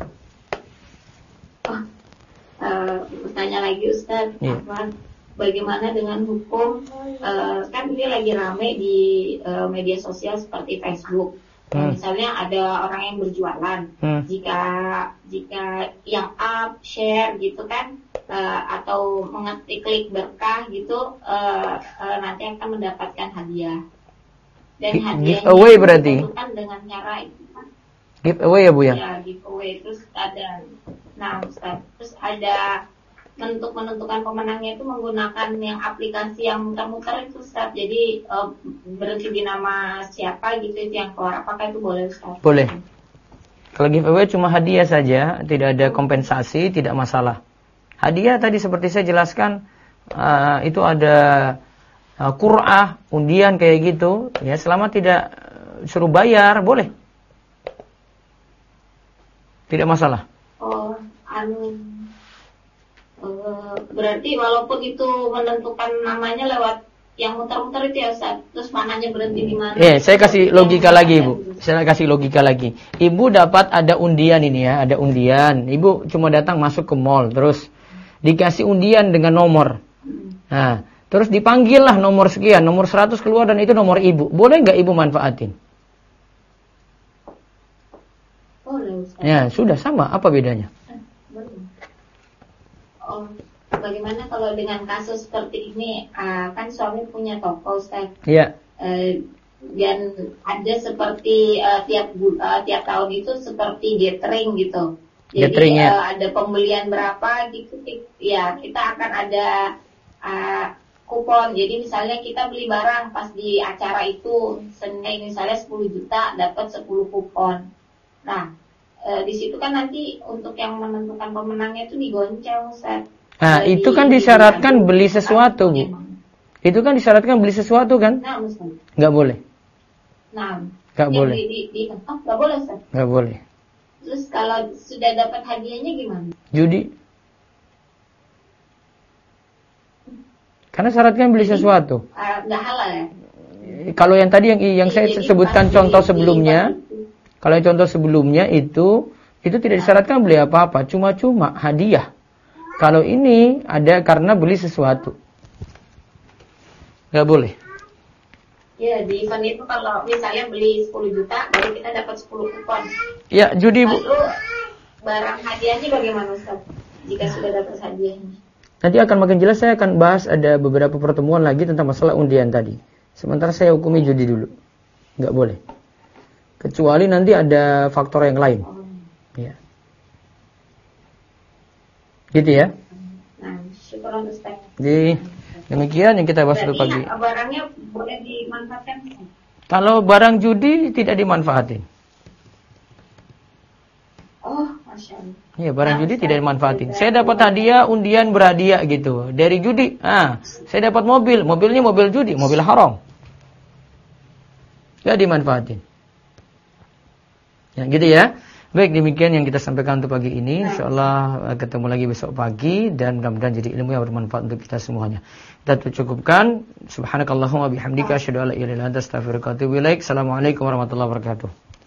Bertanya lagi Ustaz, bagaimana dengan hukum, kan ini lagi rame di media sosial seperti Facebook. Misalnya ada orang yang berjualan, jika yang up, share gitu kan, atau mengetik klik berkah gitu, nanti akan mendapatkan hadiah. Dan hadiahnya giveaway berarti ditentukan dengan cara itu kan. Giveaway ya Bu ya? Ya, giveaway. Terus ada, Ustaz, terus ada menentukan pemenangnya itu menggunakan yang aplikasi yang muter-muter itu Ustaz. Jadi berhenti di nama siapa gitu itu yang keluar. Apakah itu boleh Ustaz? Boleh. Kalau giveaway cuma hadiah saja, tidak ada kompensasi, tidak masalah. Hadiah tadi seperti saya jelaskan, itu ada qur'ah, undian kayak gitu, ya selama tidak suruh bayar, boleh. Tidak masalah. Oh, berarti walaupun itu menentukan namanya lewat yang muter-muter itu ya Ustaz, terus mananya berhenti di mana? Saya kasih logika lagi Ibu. Saya kasih logika lagi. Ibu dapat ada undian ini ya, ada undian. Ibu cuma datang masuk ke mall, terus dikasih undian dengan nomor. Nah, terus dipanggil lah nomor sekian, nomor 100 keluar dan itu nomor Ibu. Boleh nggak Ibu manfaatin? Boleh Ustaz. Ya, sudah sama. Apa bedanya? Boleh. Oh, bagaimana kalau dengan kasus seperti ini, kan suami punya toko Ustaz. Iya. Dan ada seperti tiap tahun itu seperti gathering gitu. Jadi ada pembelian berapa gitu, ya kita akan ada kupon. Jadi misalnya kita beli barang pas di acara itu senilai misalnya 10 juta dapat 10 kupon. Nah, di situ kan nanti untuk yang menentukan pemenangnya itu digonceng Ustaz. Nah, itu kan disyaratkan beli sesuatu, Bu. Itu kan disyaratkan beli sesuatu kan? Nah, Ustaz. Nggak boleh. Nah, nggak boleh. Nggak boleh Ustaz. Nggak boleh. Terus kalau sudah dapat hadiahnya gimana? Judi. Karena syaratnya beli sesuatu. Nggak halal ya? Kalau yang tadi yang saya sebutkan contoh sebelumnya, kalau yang contoh sebelumnya itu tidak disyaratkan beli apa-apa, cuma-cuma hadiah. Kalau ini ada karena beli sesuatu, nggak boleh. Ya, di event itu kalau misalnya beli 10 juta, baru kita dapat 10 kupon. Ya, judi Bu. Lalu barang hadiahnya bagaimana Ustaz? Jika sudah dapat hadiahnya. Nanti akan makin jelas, saya akan bahas ada beberapa pertemuan lagi tentang masalah undian tadi. Sementara saya hukumi judi dulu. Nggak boleh. Kecuali nanti ada faktor yang lain. Ya. Gitu ya. Nah, Syukuran Ustaz. Jadi demikian yang kita bahas untuk pagi. Barangnya boleh dimanfaatkan? Kalau barang judi tidak dimanfaatin. Oh, Masya Allah. Iya, barang judi tidak dimanfaatin. Saya dapat hadiah undian berhadiah gitu dari judi. Saya dapat mobil, mobilnya mobil judi, mobil haram. Gak dimanfaatin. Ya, gitu ya. Baik, demikian yang kita sampaikan untuk pagi ini. InsyaAllah ketemu lagi besok pagi. Dan mudah-mudahan jadi ilmu yang bermanfaat untuk kita semuanya. Kita cukupkan. Subhanakallahumma bihamdika asyhadu an la ilaha illa anta astaghfiruka wa atubu ilaik. Assalamualaikum warahmatullahi wabarakatuh.